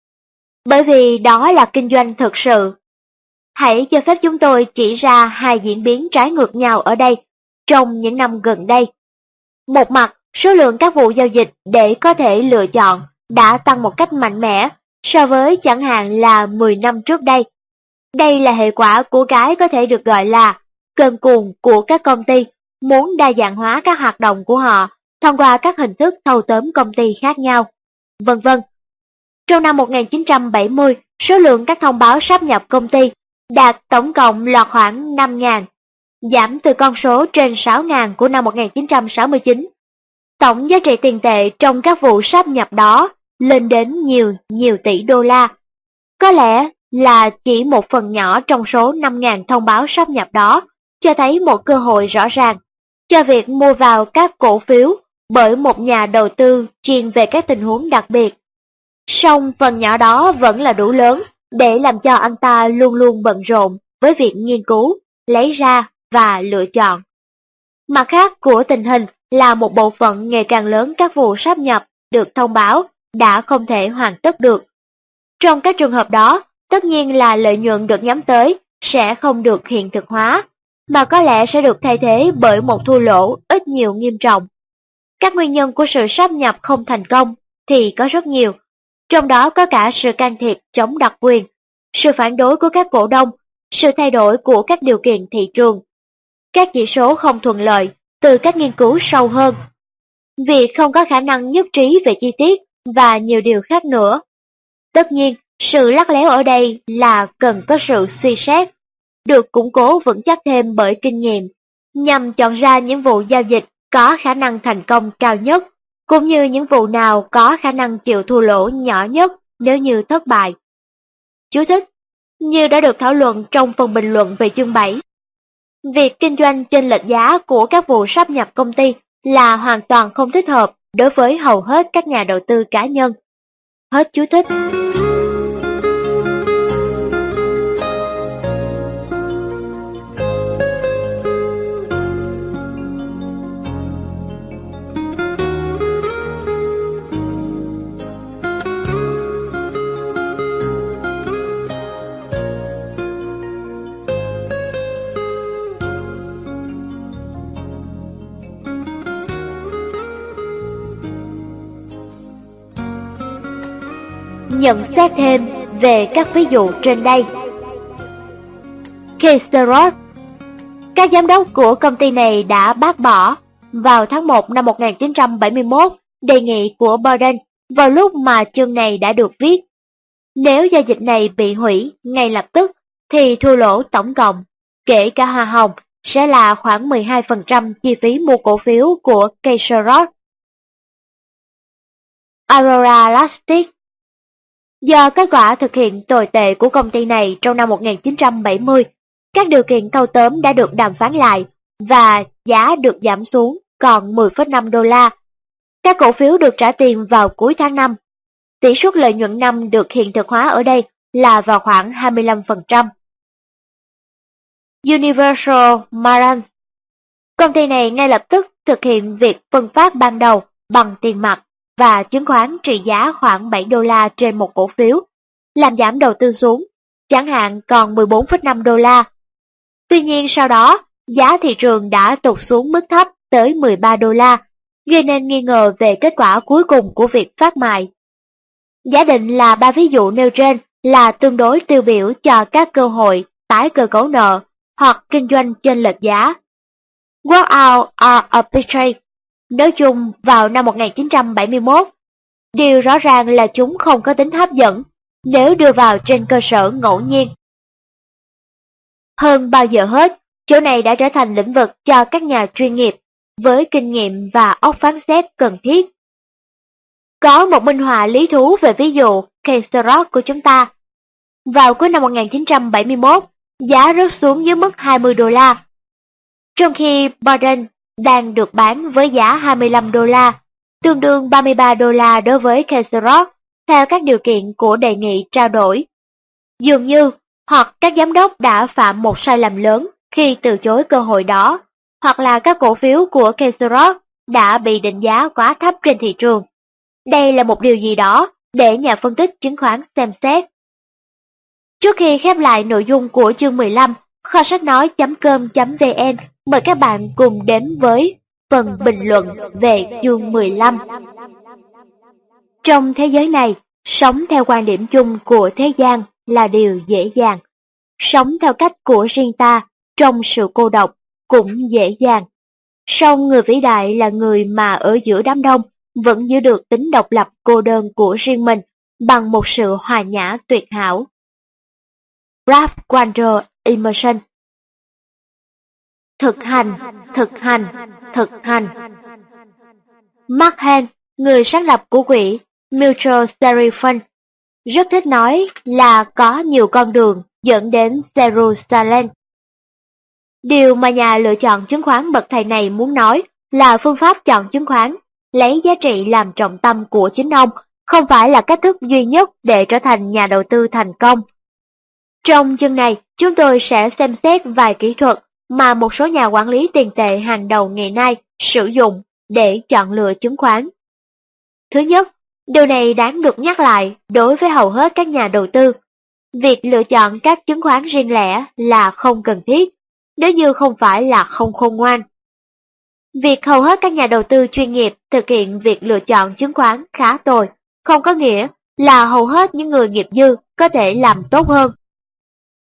Bởi vì đó là kinh doanh thực sự. Hãy cho phép chúng tôi chỉ ra hai diễn biến trái ngược nhau ở đây trong những năm gần đây. Một mặt, số lượng các vụ giao dịch để có thể lựa chọn đã tăng một cách mạnh mẽ so với chẳng hạn là 10 năm trước đây. Đây là hệ quả của cái có thể được gọi là cơn cuồng của các công ty muốn đa dạng hóa các hoạt động của họ thông qua các hình thức thâu tóm công ty khác nhau, vân vân. Trong năm 1970, số lượng các thông báo sáp nhập công ty đạt tổng cộng là khoảng 5.000, giảm từ con số trên 6.000 của năm 1969. Tổng giá trị tiền tệ trong các vụ sáp nhập đó lên đến nhiều tỷ đô la. Có lẽ là chỉ một phần nhỏ trong số 5.000 thông báo sáp nhập đó cho thấy một cơ hội rõ ràng cho việc mua vào các cổ phiếu bởi một nhà đầu tư chuyên về các tình huống đặc biệt. Song phần nhỏ đó vẫn là đủ lớn để làm cho anh ta luôn luôn bận rộn với việc nghiên cứu, lấy ra và lựa chọn. Mặt khác của tình hình là một bộ phận ngày càng lớn các vụ sáp nhập được thông báo đã không thể hoàn tất được. Trong các trường hợp đó, tất nhiên là lợi nhuận được nhắm tới sẽ không được hiện thực hóa, mà có lẽ sẽ được thay thế bởi một thua lỗ ít nhiều nghiêm trọng. Các nguyên nhân của sự sáp nhập không thành công thì có rất nhiều, trong đó có cả sự can thiệp chống đặc quyền, sự phản đối của các cổ đông, sự thay đổi của các điều kiện thị trường. các chỉ số không thuận lợi từ các nghiên cứu sâu hơn, việc không có khả năng nhất trí về chi tiết và nhiều điều khác nữa. Tất nhiên, sự lắt léo ở đây là cần có sự suy xét, được củng cố vững chắc thêm bởi kinh nghiệm, nhằm chọn ra những vụ giao dịch có khả năng thành công cao nhất, cũng như những vụ nào có khả năng chịu thua lỗ nhỏ nhất nếu như thất bại. Chú thích: như đã được thảo luận trong phần bình luận về chương 7, việc kinh doanh chênh lệch giá của các vụ sáp nhập công ty là hoàn toàn không thích hợp đối với hầu hết các nhà đầu tư cá nhân. Hết chú thích. Nhận xét thêm về các ví dụ trên đây. Kayserod, các giám đốc của công ty này đã bác bỏ vào tháng 1 năm 1971 đề nghị của Borden vào lúc mà chương này đã được viết. Nếu giao dịch này bị hủy ngay lập tức thì thua lỗ tổng cộng, kể cả hoa hồng, sẽ là khoảng 12% chi phí mua cổ phiếu của Kayserod. Aurora Lastic, do kết quả thực hiện tồi tệ của công ty này trong năm 1970, các điều kiện thâu tóm đã được đàm phán lại và giá được giảm xuống còn 10,5 đô la. Các cổ phiếu được trả tiền vào cuối tháng 5. Tỷ suất lợi nhuận năm được hiện thực hóa ở đây là vào khoảng 25%. Universal Marine, công ty này ngay lập tức thực hiện việc phân phát ban đầu bằng tiền mặt và chứng khoán trị giá khoảng 7 đô la trên một cổ phiếu, làm giảm đầu tư xuống, chẳng hạn còn 14,5 đô la. Tuy nhiên sau đó, giá thị trường đã tụt xuống mức thấp tới 13 đô la, gây nên nghi ngờ về kết quả cuối cùng của việc phát mại. Giả định là 3 ví dụ nêu trên là tương đối tiêu biểu cho các cơ hội tái cơ cấu nợ hoặc kinh doanh chênh lệch giá. Workout or arbitrage, nói chung vào năm 1971, điều rõ ràng là chúng không có tính hấp dẫn nếu đưa vào trên cơ sở ngẫu nhiên. Hơn bao giờ hết, chỗ này đã trở thành lĩnh vực cho các nhà chuyên nghiệp với kinh nghiệm và óc phán xét cần thiết. Có một minh họa lý thú về ví dụ Kayserod của chúng ta. Vào cuối năm 1971, giá rớt xuống dưới mức 20 đô la, trong khi Borden đang được bán với giá 25 đô la, tương đương 33 đô la đối với Kayserod, theo các điều kiện của đề nghị trao đổi. Dường như, hoặc các giám đốc đã phạm một sai lầm lớn khi từ chối cơ hội đó, hoặc là các cổ phiếu của Kayserod đã bị định giá quá thấp trên thị trường. Đây là một điều gì đó để nhà phân tích chứng khoán xem xét. Trước khi khép lại nội dung của chương 15, kho sách nói.com.vn mời các bạn cùng đến với phần bình luận về chương 15. Trong thế giới này, sống theo quan điểm chung của thế gian là điều dễ dàng. Sống theo cách của riêng ta trong sự cô độc cũng dễ dàng. Song người vĩ đại là người mà ở giữa đám đông vẫn giữ được tính độc lập cô đơn của riêng mình bằng một sự hòa nhã tuyệt hảo. Ralph Waldo Emerson. Thực hành, thực hành, thực hành. Mark Hen, người sáng lập của quỹ Mutual Series Fund, rất thích nói là có nhiều con đường dẫn đến Jerusalem. Điều mà nhà lựa chọn chứng khoán bậc thầy này muốn nói là phương pháp chọn chứng khoán, lấy giá trị làm trọng tâm của chính ông, không phải là cách thức duy nhất để trở thành nhà đầu tư thành công. Trong chương này, chúng tôi sẽ xem xét vài kỹ thuật mà một số nhà quản lý tiền tệ hàng đầu ngày nay sử dụng để chọn lựa chứng khoán. Thứ nhất, điều này đáng được nhắc lại đối với hầu hết các nhà đầu tư. Việc lựa chọn các chứng khoán riêng lẻ là không cần thiết, nếu như không phải là không khôn ngoan. Việc hầu hết các nhà đầu tư chuyên nghiệp thực hiện việc lựa chọn chứng khoán khá tồi, không có nghĩa là hầu hết những người nghiệp dư có thể làm tốt hơn.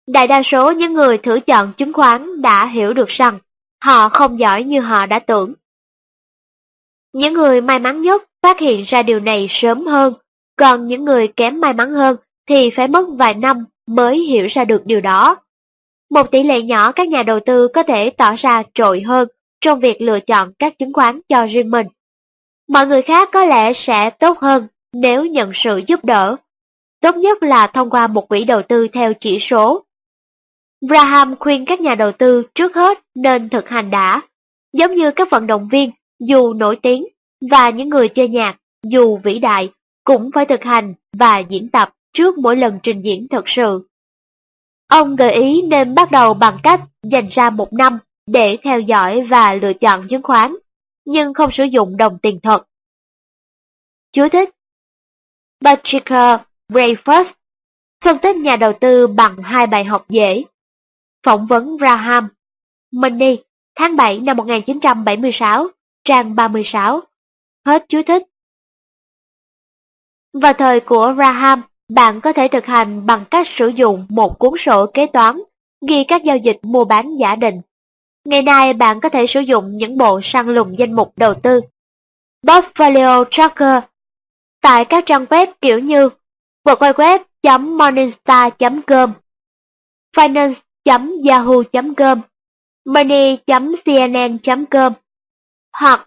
Đại đa số những người thử chọn chứng khoán đã hiểu được rằng họ không giỏi như họ đã tưởng. Những người may mắn nhất phát hiện ra điều này sớm hơn, còn những người kém may mắn hơn thì phải mất vài năm mới hiểu ra được điều đó. Một tỷ lệ nhỏ các nhà đầu tư có thể tỏ ra trội hơn trong việc lựa chọn các chứng khoán cho riêng mình. Mọi người khác có lẽ sẽ tốt hơn nếu nhận sự giúp đỡ. Tốt nhất là thông qua một quỹ đầu tư theo chỉ số. Graham khuyên các nhà đầu tư trước hết nên thực hành đã, giống như các vận động viên dù nổi tiếng và những người chơi nhạc dù vĩ đại cũng phải thực hành và diễn tập trước mỗi lần trình diễn thực sự. Ông gợi ý nên bắt đầu bằng cách dành ra 1 năm để theo dõi và lựa chọn chứng khoán, nhưng không sử dụng đồng tiền thật. Chú thích: Patricia Brayford phân tích nhà đầu tư bằng 2 bài học dễ. Phỏng vấn Graham, Money, tháng 7 năm 1976, trang 36. Hết chú thích. Vào thời của Graham, bạn có thể thực hành bằng cách sử dụng một cuốn sổ kế toán, ghi các giao dịch mua bán giả định. Ngày nay bạn có thể sử dụng những bộ săn lùng danh mục đầu tư, Portfolio Tracker, tại các trang web kiểu như www.morningstar.com, finance.yahoo.com, money.cnn.com hoặc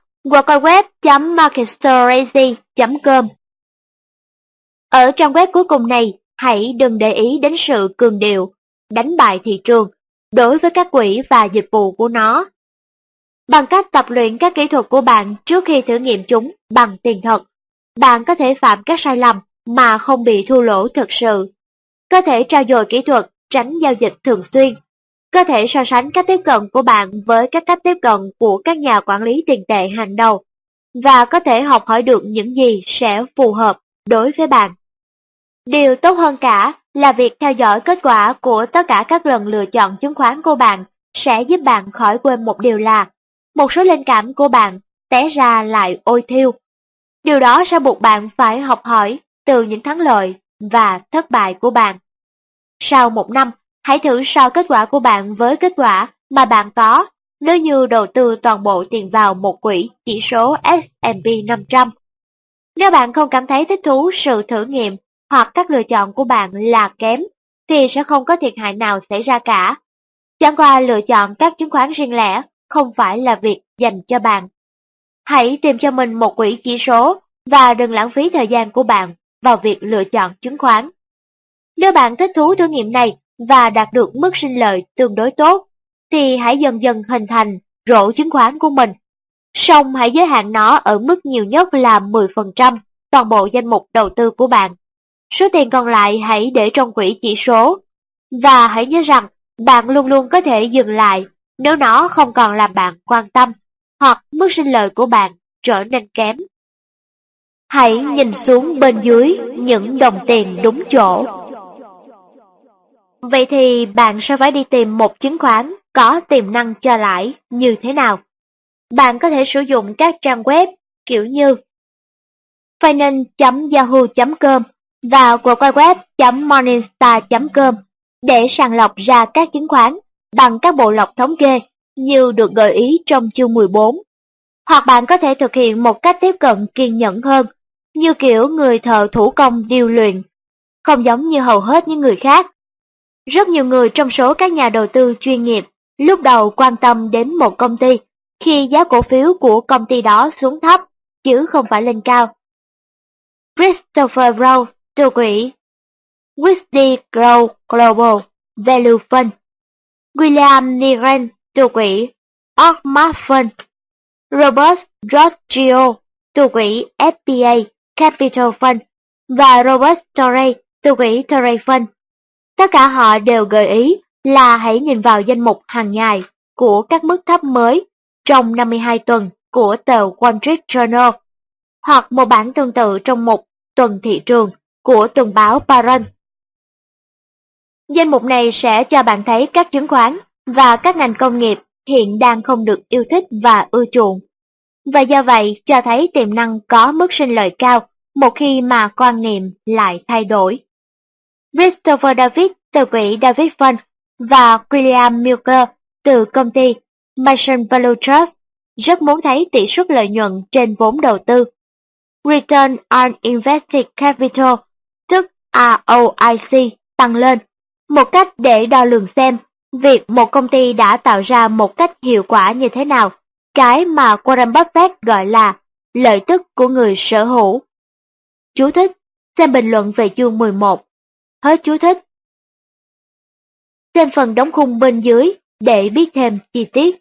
www.marketstrategy.com. Ở trang web cuối cùng này, hãy đừng để ý đến sự cường điệu, đánh bại thị trường đối với các quỹ và dịch vụ của nó. Bằng cách tập luyện các kỹ thuật của bạn trước khi thử nghiệm chúng bằng tiền thật, bạn có thể phạm các sai lầm mà không bị thua lỗ thực sự. Có thể trau dồi kỹ thuật, tránh giao dịch thường xuyên. Có thể so sánh cách tiếp cận của bạn với các cách tiếp cận của các nhà quản lý tiền tệ hàng đầu, và có thể học hỏi được những gì sẽ phù hợp đối với bạn. Điều tốt hơn cả là việc theo dõi kết quả của tất cả các lần lựa chọn chứng khoán của bạn sẽ giúp bạn khỏi quên một điều là một số linh cảm của bạn té ra lại ôi thiêu. Điều đó sẽ buộc bạn phải học hỏi từ những thắng lợi và thất bại của bạn. Sau 1 năm, hãy thử so kết quả của bạn với kết quả mà bạn có nếu như đầu tư toàn bộ tiền vào một quỹ chỉ số S&P 500. Nếu bạn không cảm thấy thích thú sự thử nghiệm hoặc các lựa chọn của bạn là kém, thì sẽ không có thiệt hại nào xảy ra cả. Chẳng qua lựa chọn các chứng khoán riêng lẻ không phải là việc dành cho bạn. Hãy tìm cho mình một quỹ chỉ số và đừng lãng phí thời gian của bạn vào việc lựa chọn chứng khoán. Nếu bạn thích thú thử nghiệm này và đạt được mức sinh lợi tương đối tốt, thì hãy dần dần hình thành rổ chứng khoán của mình. Song hãy giới hạn nó ở mức nhiều nhất là 10% toàn bộ danh mục đầu tư của bạn. Số tiền còn lại hãy để trong quỹ chỉ số. Và hãy nhớ rằng bạn luôn luôn có thể dừng lại nếu nó không còn làm bạn quan tâm hoặc mức sinh lợi của bạn trở nên kém. Hãy nhìn xuống bên dưới những đồng tiền đúng chỗ. Vậy thì bạn sẽ phải đi tìm một chứng khoán có tiềm năng cho lãi như thế nào? Bạn có thể sử dụng các trang web kiểu như finance.yahoo.com và www.morningstar.com để sàng lọc ra các chứng khoán bằng các bộ lọc thống kê như được gợi ý trong chương 14. Hoặc bạn có thể thực hiện một cách tiếp cận kiên nhẫn hơn, như kiểu người thợ thủ công điêu luyện, không giống như hầu hết những người khác. Rất nhiều người trong số các nhà đầu tư chuyên nghiệp lúc đầu quan tâm đến một công ty khi giá cổ phiếu của công ty đó xuống thấp, chứ không phải lên cao. Christopher Rowe từ quỹ Whitney Grove Global Value Fund, William Niren từ quỹ Oakmont Fund, Robert Giorgio từ quỹ FPA Capital Fund và Robert Torrey từ quỹ Torrey Fund. Tất cả họ đều gợi ý là hãy nhìn vào danh mục hàng ngày của các mức thấp mới trong 52 tuần của tờ Wall Street Journal, hoặc một bản tương tự trong mục tuần thị trường của tuần báo Barron. Danh mục này sẽ cho bạn thấy các chứng khoán và các ngành công nghiệp hiện đang không được yêu thích và ưa chuộng, và do vậy cho thấy tiềm năng có mức sinh lợi cao một khi mà quan niệm lại thay đổi. Christopher David từ quỹ David Fund và William Milker từ công ty Mason Value Trust rất muốn thấy tỷ suất lợi nhuận trên vốn đầu tư, Return on Invested Capital, tức ROIC, tăng lên, một cách để đo lường xem việc một công ty đã tạo ra một cách hiệu quả như thế nào, cái mà Warren Buffett gọi là lợi tức của người sở hữu. Chú thích, xem bình luận về chương 11. Hết chú thích. Xem phần đóng khung bên dưới để biết thêm chi tiết.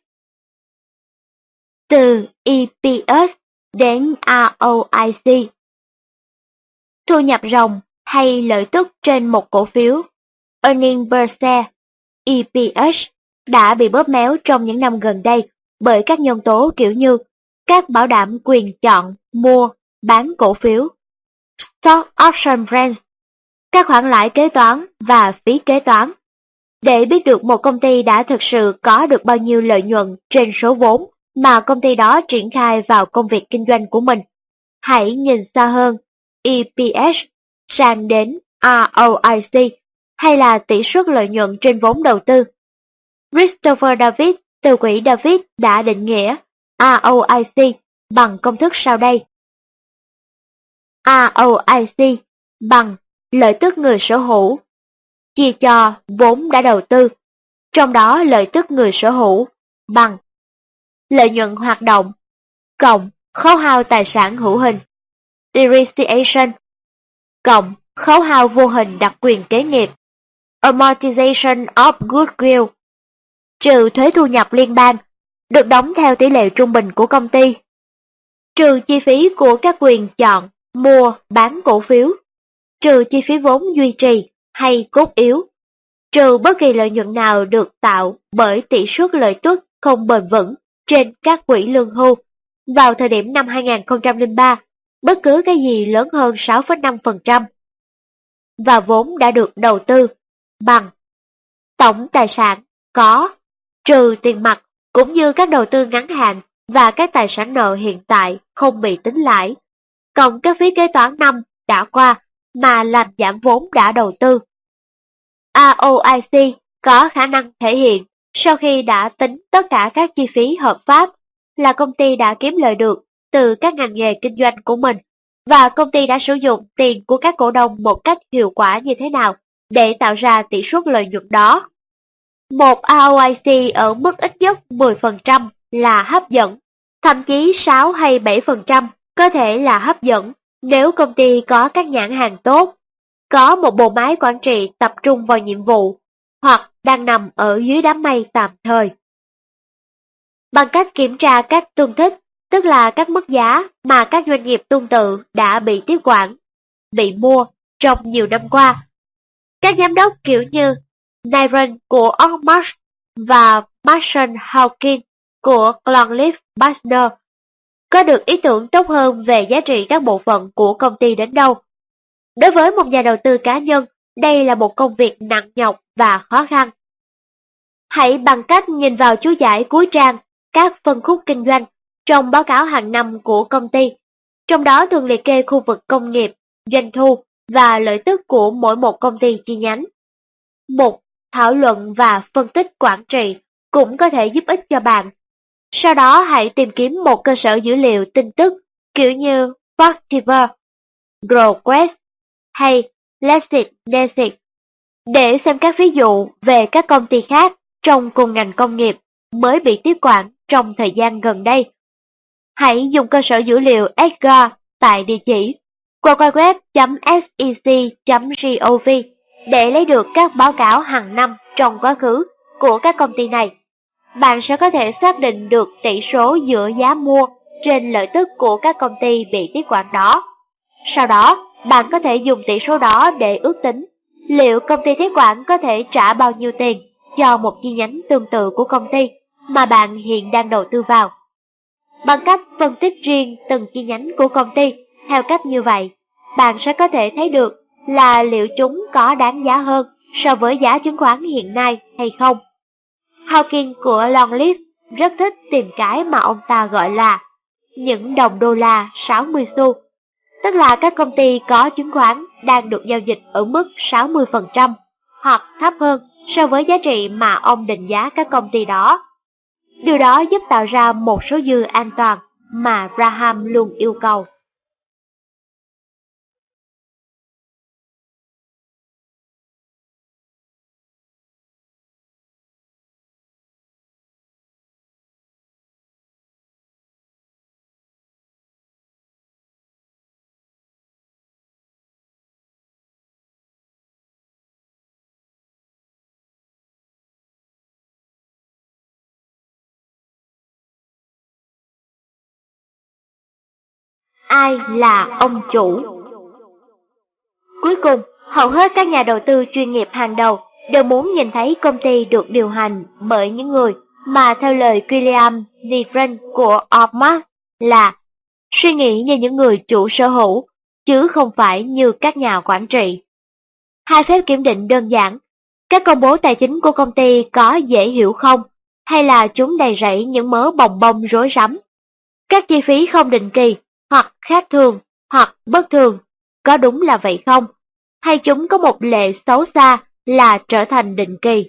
Từ EPS đến ROIC. Thu nhập ròng hay lợi tức trên một cổ phiếu, Earning per share, EPS, đã bị bóp méo trong những năm gần đây bởi các nhân tố kiểu như các bảo đảm quyền chọn, mua, bán cổ phiếu, Stock Option Grants, các khoản lãi kế toán và phí kế toán. Để biết được một công ty đã thực sự có được bao nhiêu lợi nhuận trên số vốn mà công ty đó triển khai vào công việc kinh doanh của mình, hãy nhìn xa hơn EPS sang đến ROIC hay là tỷ suất lợi nhuận trên vốn đầu tư. Christopher David từ quỹ David đã định nghĩa ROIC bằng công thức sau đây. ROIC bằng lợi tức người sở hữu chia cho vốn đã đầu tư, trong đó lợi tức người sở hữu bằng lợi nhuận hoạt động cộng khấu hao tài sản hữu hình depreciation cộng khấu hao vô hình đặc quyền kế nghiệp amortization of goodwill trừ thuế thu nhập liên bang được đóng theo tỷ lệ trung bình của công ty, trừ chi phí của các quyền chọn, mua, bán cổ phiếu, trừ chi phí vốn duy trì hay cốt yếu, trừ bất kỳ lợi nhuận nào được tạo bởi tỷ suất lợi tuất không bền vững trên các quỹ lương hưu. Vào thời điểm năm 2003, bất cứ cái gì lớn hơn 6,5% và vốn đã được đầu tư bằng tổng tài sản có trừ tiền mặt cũng như các đầu tư ngắn hạn và các tài sản nợ hiện tại không bị tính lãi, cộng các phí kế toán năm đã qua mà làm giảm vốn đã đầu tư. ROIC có khả năng thể hiện sau khi đã tính tất cả các chi phí hợp pháp là công ty đã kiếm lợi được từ các ngành nghề kinh doanh của mình và công ty đã sử dụng tiền của các cổ đông một cách hiệu quả như thế nào để tạo ra tỷ suất lợi nhuận đó. Một ROIC ở mức ít nhất 10% là hấp dẫn, thậm chí 6 hay 7% có thể là hấp dẫn nếu công ty có các nhãn hàng tốt, có một bộ máy quản trị tập trung vào nhiệm vụ hoặc đang nằm ở dưới đám mây tạm thời. Bằng cách kiểm tra các tương thích, tức là các mức giá mà các doanh nghiệp tương tự đã bị tiếp quản, bị mua trong nhiều năm qua, các giám đốc kiểu như Nyren của Oakmarsh và Mason Hawkins của Longleaf Partners có được ý tưởng tốt hơn về giá trị các bộ phận của công ty đến đâu. Đối với một nhà đầu tư cá nhân, đây là một công việc nặng nhọc và khó khăn. Hãy bằng cách nhìn vào chú giải cuối trang các phân khúc kinh doanh trong báo cáo hàng năm của công ty, trong đó thường liệt kê khu vực công nghiệp, doanh thu và lợi tức của mỗi một công ty chi nhánh. Mục thảo luận và phân tích quản trị cũng có thể giúp ích cho bạn. Sau đó hãy tìm kiếm một cơ sở dữ liệu tin tức kiểu như Factiva, GrowQuest hay LexisNexis để xem các ví dụ về các công ty khác trong cùng ngành công nghiệp mới bị tiếp quản trong thời gian gần đây. Hãy dùng cơ sở dữ liệu Edgar tại địa chỉ www.sec.gov để lấy được các báo cáo hàng năm trong quá khứ của các công ty này. Bạn sẽ có thể xác định được tỷ số giữa giá mua trên lợi tức của các công ty bị tiếp quản đó. Sau đó, bạn có thể dùng tỷ số đó để ước tính liệu công ty tiếp quản có thể trả bao nhiêu tiền cho một chi nhánh tương tự của công ty mà bạn hiện đang đầu tư vào. Bằng cách phân tích riêng từng chi nhánh của công ty theo cách như vậy, bạn sẽ có thể thấy được là liệu chúng có đáng giá hơn so với giá chứng khoán hiện nay hay không. Hawkins của Longleaf rất thích tìm cái mà ông ta gọi là những đồng đô la 60 xu. tức là các công ty có chứng khoán đang được giao dịch ở mức 60% hoặc thấp hơn so với giá trị mà ông định giá các công ty đó. Điều đó giúp tạo ra một số dư an toàn mà Graham luôn yêu cầu. Ai là ông chủ? Cuối cùng, hầu hết các nhà đầu tư chuyên nghiệp hàng đầu đều muốn nhìn thấy công ty được điều hành bởi những người mà theo lời William Nivren của Ormark là suy nghĩ như những người chủ sở hữu, chứ không phải như các nhà quản trị. Hai phép kiểm định đơn giản, các công bố tài chính của công ty có dễ hiểu không, hay là chúng đầy rẫy những mớ bòng bong rối rắm. Các chi phí không định kỳ, hoặc khác thường, hoặc bất thường, có đúng là vậy không? Hay chúng có một lệ xấu xa là trở thành định kỳ?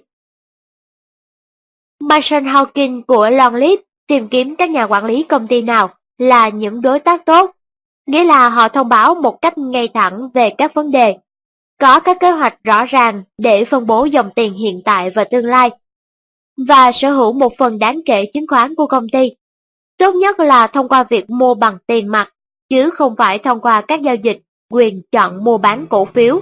Mason Hawking của Longleaf tìm kiếm các nhà quản lý công ty nào là những đối tác tốt, nghĩa là họ thông báo một cách ngay thẳng về các vấn đề, có các kế hoạch rõ ràng để phân bố dòng tiền hiện tại và tương lai, và sở hữu một phần đáng kể chứng khoán của công ty. Tốt nhất là thông qua việc mua bằng tiền mặt, chứ không phải thông qua các giao dịch quyền chọn mua bán cổ phiếu.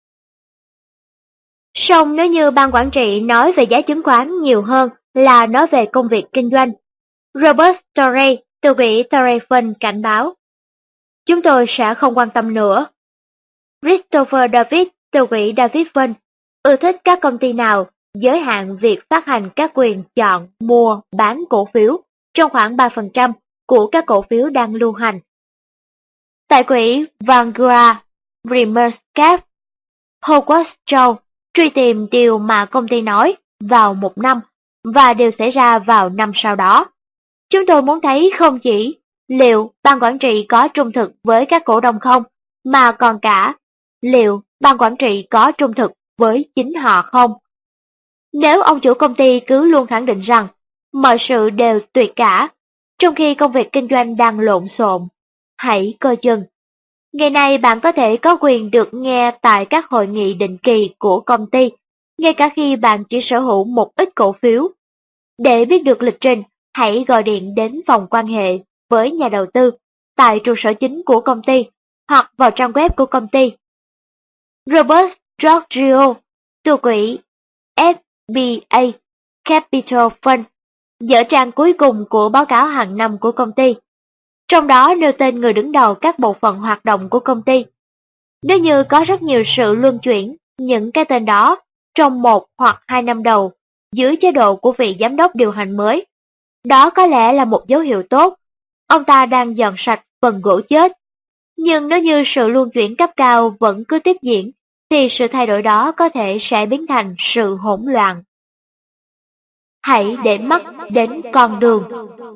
Song nếu như ban quản trị nói về giá chứng khoán nhiều hơn là nói về công việc kinh doanh, Robert Torrey từ quỹ Torrey Fund cảnh báo, chúng tôi sẽ không quan tâm nữa. Christopher David từ quỹ David Fund ưa thích các công ty nào giới hạn việc phát hành các quyền chọn mua bán cổ phiếu trong khoảng 3% của các cổ phiếu đang lưu hành. Tại quỹ Vanguard Research, Howard Schultz truy tìm điều mà công ty nói vào một năm và điều xảy ra vào năm sau đó. Chúng tôi muốn thấy không chỉ liệu ban quản trị có trung thực với các cổ đông không, mà còn cả liệu ban quản trị có trung thực với chính họ không. Nếu ông chủ công ty cứ luôn khẳng định rằng mọi sự đều tuyệt cả, trong khi công việc kinh doanh đang lộn xộn, hãy coi chừng. Ngày nay bạn có thể có quyền được nghe tại các hội nghị định kỳ của công ty, ngay cả khi bạn chỉ sở hữu một ít cổ phiếu. Để biết được lịch trình, hãy gọi điện đến phòng quan hệ với nhà đầu tư tại trụ sở chính của công ty hoặc vào trang web của công ty. Robert Giorgio từ quỹ FBA Capital Fund dở trang cuối cùng của báo cáo hàng năm của công ty, trong đó nêu tên người đứng đầu các bộ phận hoạt động của công ty. Nếu như có rất nhiều sự luân chuyển những cái tên đó trong 1 hoặc 2 năm đầu dưới chế độ của vị giám đốc điều hành mới, đó có lẽ là một dấu hiệu tốt. Ông ta đang dọn sạch phần gỗ chết. Nhưng nếu như sự luân chuyển cấp cao vẫn cứ tiếp diễn, thì sự thay đổi đó có thể sẽ biến thành sự hỗn loạn. Hãy để mắt đến con đường.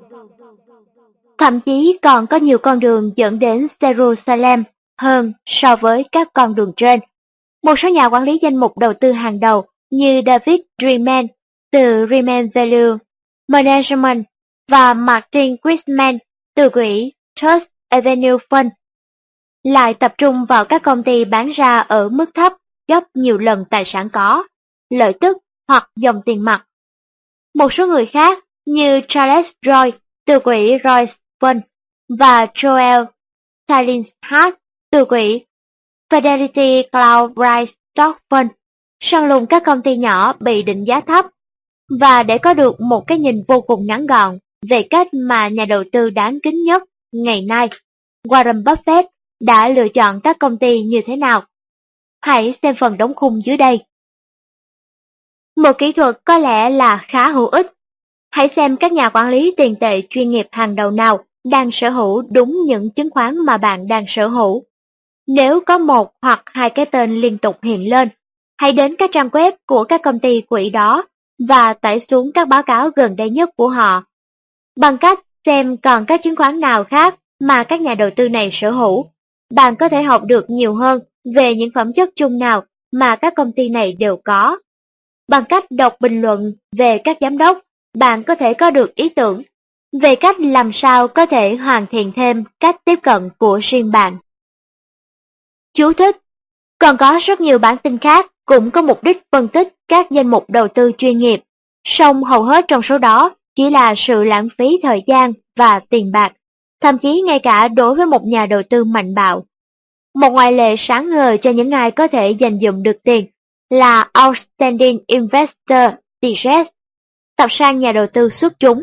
Thậm chí còn có nhiều con đường dẫn đến Jerusalem hơn so với các con đường trên. Một số nhà quản lý danh mục đầu tư hàng đầu như David Dreman từ Dreman Value Management và Martin Christman từ quỹ Trust Avenue Fund lại tập trung vào các công ty bán ra ở mức thấp gấp nhiều lần tài sản có, lợi tức hoặc dòng tiền mặt. Một số người khác như Charles Roy từ quỹ Royce Fund và Joel Tillinghast từ quỹ Fidelity Cloud Bright Stock Fund săn lùng các công ty nhỏ bị định giá thấp, và để có được một cái nhìn vô cùng ngắn gọn về cách mà nhà đầu tư đáng kính nhất ngày nay, Warren Buffett đã lựa chọn các công ty như thế nào. Hãy xem phần đóng khung dưới đây. Một kỹ thuật có lẽ là khá hữu ích. Hãy xem các nhà quản lý tiền tệ chuyên nghiệp hàng đầu nào đang sở hữu đúng những chứng khoán mà bạn đang sở hữu. Nếu có một hoặc hai cái tên liên tục hiện lên, hãy đến các trang web của các công ty quỹ đó và tải xuống các báo cáo gần đây nhất của họ. Bằng cách xem còn các chứng khoán nào khác mà các nhà đầu tư này sở hữu, bạn có thể học được nhiều hơn về những phẩm chất chung nào mà các công ty này đều có. Bằng cách đọc bình luận về các giám đốc, bạn có thể có được ý tưởng về cách làm sao có thể hoàn thiện thêm cách tiếp cận của riêng bạn. Chú thích: còn có rất nhiều bản tin khác cũng có mục đích phân tích các danh mục đầu tư chuyên nghiệp, song hầu hết trong số đó chỉ là sự lãng phí thời gian và tiền bạc, thậm chí ngay cả đối với một nhà đầu tư mạnh bạo. Một ngoại lệ sáng ngời cho những ai có thể dành dụm được tiền là Outstanding Investor Digest, tập san nhà đầu tư xuất chúng.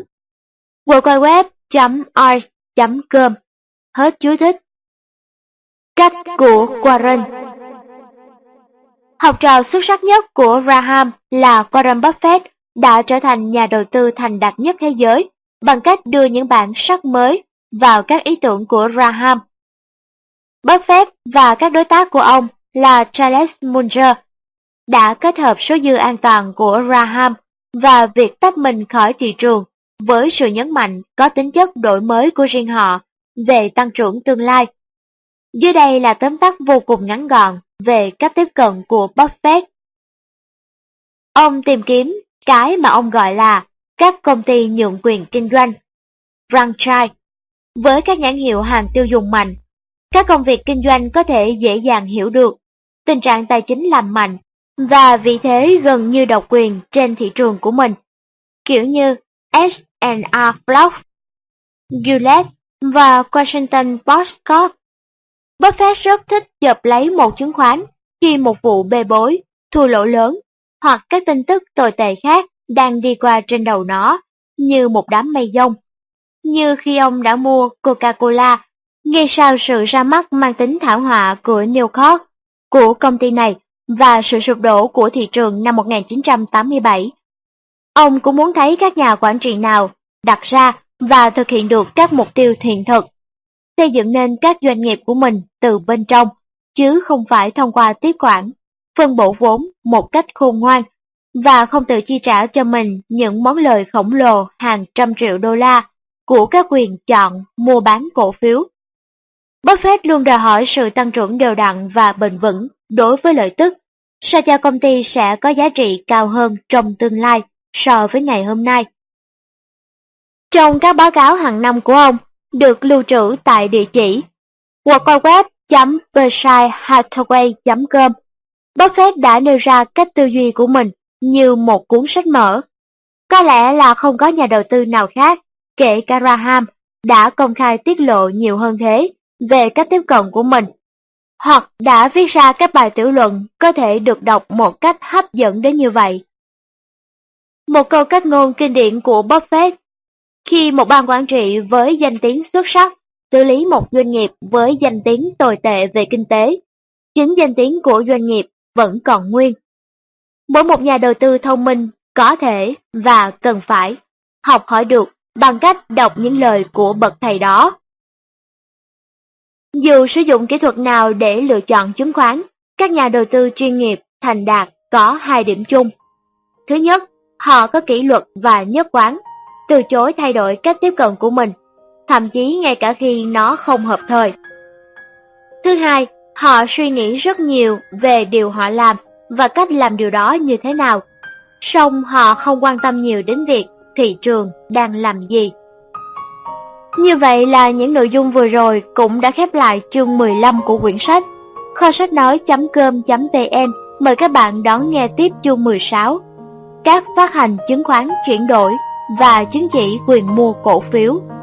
worldwideweb.org.com. Hết chú thích. Cách của Warren. Học trò xuất sắc nhất của Graham là Warren Buffett đã trở thành nhà đầu tư thành đạt nhất thế giới bằng cách đưa những bản sắc mới vào các ý tưởng của Graham. Buffett và các đối tác của ông là Charles Munger đã kết hợp số dư an toàn của Graham và việc tách mình khỏi thị trường với sự nhấn mạnh có tính chất đổi mới của riêng họ về tăng trưởng tương lai. Dưới đây là tóm tắt vô cùng ngắn gọn về cách tiếp cận của Buffett. Ông tìm kiếm cái mà ông gọi là các công ty nhượng quyền kinh doanh, franchise. Với các nhãn hiệu hàng tiêu dùng mạnh, các công việc kinh doanh có thể dễ dàng hiểu được tình trạng tài chính lành mạnh và vị thế gần như độc quyền trên thị trường của mình, kiểu như S&R Block, Gillette và Washington Postcard. Buffett rất thích chộp lấy một chứng khoán khi một vụ bê bối, thua lỗ lớn hoặc các tin tức tồi tệ khác đang đi qua trên đầu nó như một đám mây giông. Như khi ông đã mua Coca-Cola ngay sau sự ra mắt mang tính thảm họa của New York của công ty này và sự sụp đổ của thị trường năm 1987. Ông cũng muốn thấy các nhà quản trị nào đặt ra và thực hiện được các mục tiêu thiện thực, xây dựng nên các doanh nghiệp của mình từ bên trong, chứ không phải thông qua tiếp quản, phân bổ vốn một cách khôn ngoan, và không tự chi trả cho mình những món lời khổng lồ hàng trăm triệu đô la của các quyền chọn mua bán cổ phiếu. Buffett luôn đòi hỏi sự tăng trưởng đều đặn và bền vững đối với lợi tức, sao cho công ty sẽ có giá trị cao hơn trong tương lai so với ngày hôm nay. Trong các báo cáo hàng năm của ông, được lưu trữ tại địa chỉ worldwideweb.berkshirehathaway.com, Buffett đã nêu ra cách tư duy của mình như một cuốn sách mở. Có lẽ là không có nhà đầu tư nào khác, kể cả Graham, đã công khai tiết lộ nhiều hơn thế về cách tiếp cận của mình, hoặc đã viết ra các bài tiểu luận có thể được đọc một cách hấp dẫn đến như vậy. Một câu cách ngôn kinh điển của Buffett: khi một ban quản trị với danh tiếng xuất sắc xử lý một doanh nghiệp với danh tiếng tồi tệ về kinh tế, chính danh tiếng của doanh nghiệp vẫn còn nguyên. Mỗi một nhà đầu tư thông minh có thể và cần phải học hỏi được bằng cách đọc những lời của bậc thầy đó. Dù sử dụng kỹ thuật nào để lựa chọn chứng khoán, các nhà đầu tư chuyên nghiệp thành đạt có hai điểm chung. Thứ nhất, họ có kỷ luật và nhất quán, từ chối thay đổi cách tiếp cận của mình, thậm chí ngay cả khi nó không hợp thời. Thứ hai, họ suy nghĩ rất nhiều về điều họ làm và cách làm điều đó như thế nào, song họ không quan tâm nhiều đến việc thị trường đang làm gì. Như vậy là những nội dung vừa rồi cũng đã khép lại chương 15 của quyển sách. Kho sách nói.com.vn mời các bạn đón nghe tiếp chương 16, các phát hành chứng khoán chuyển đổi và chứng chỉ quyền mua cổ phiếu.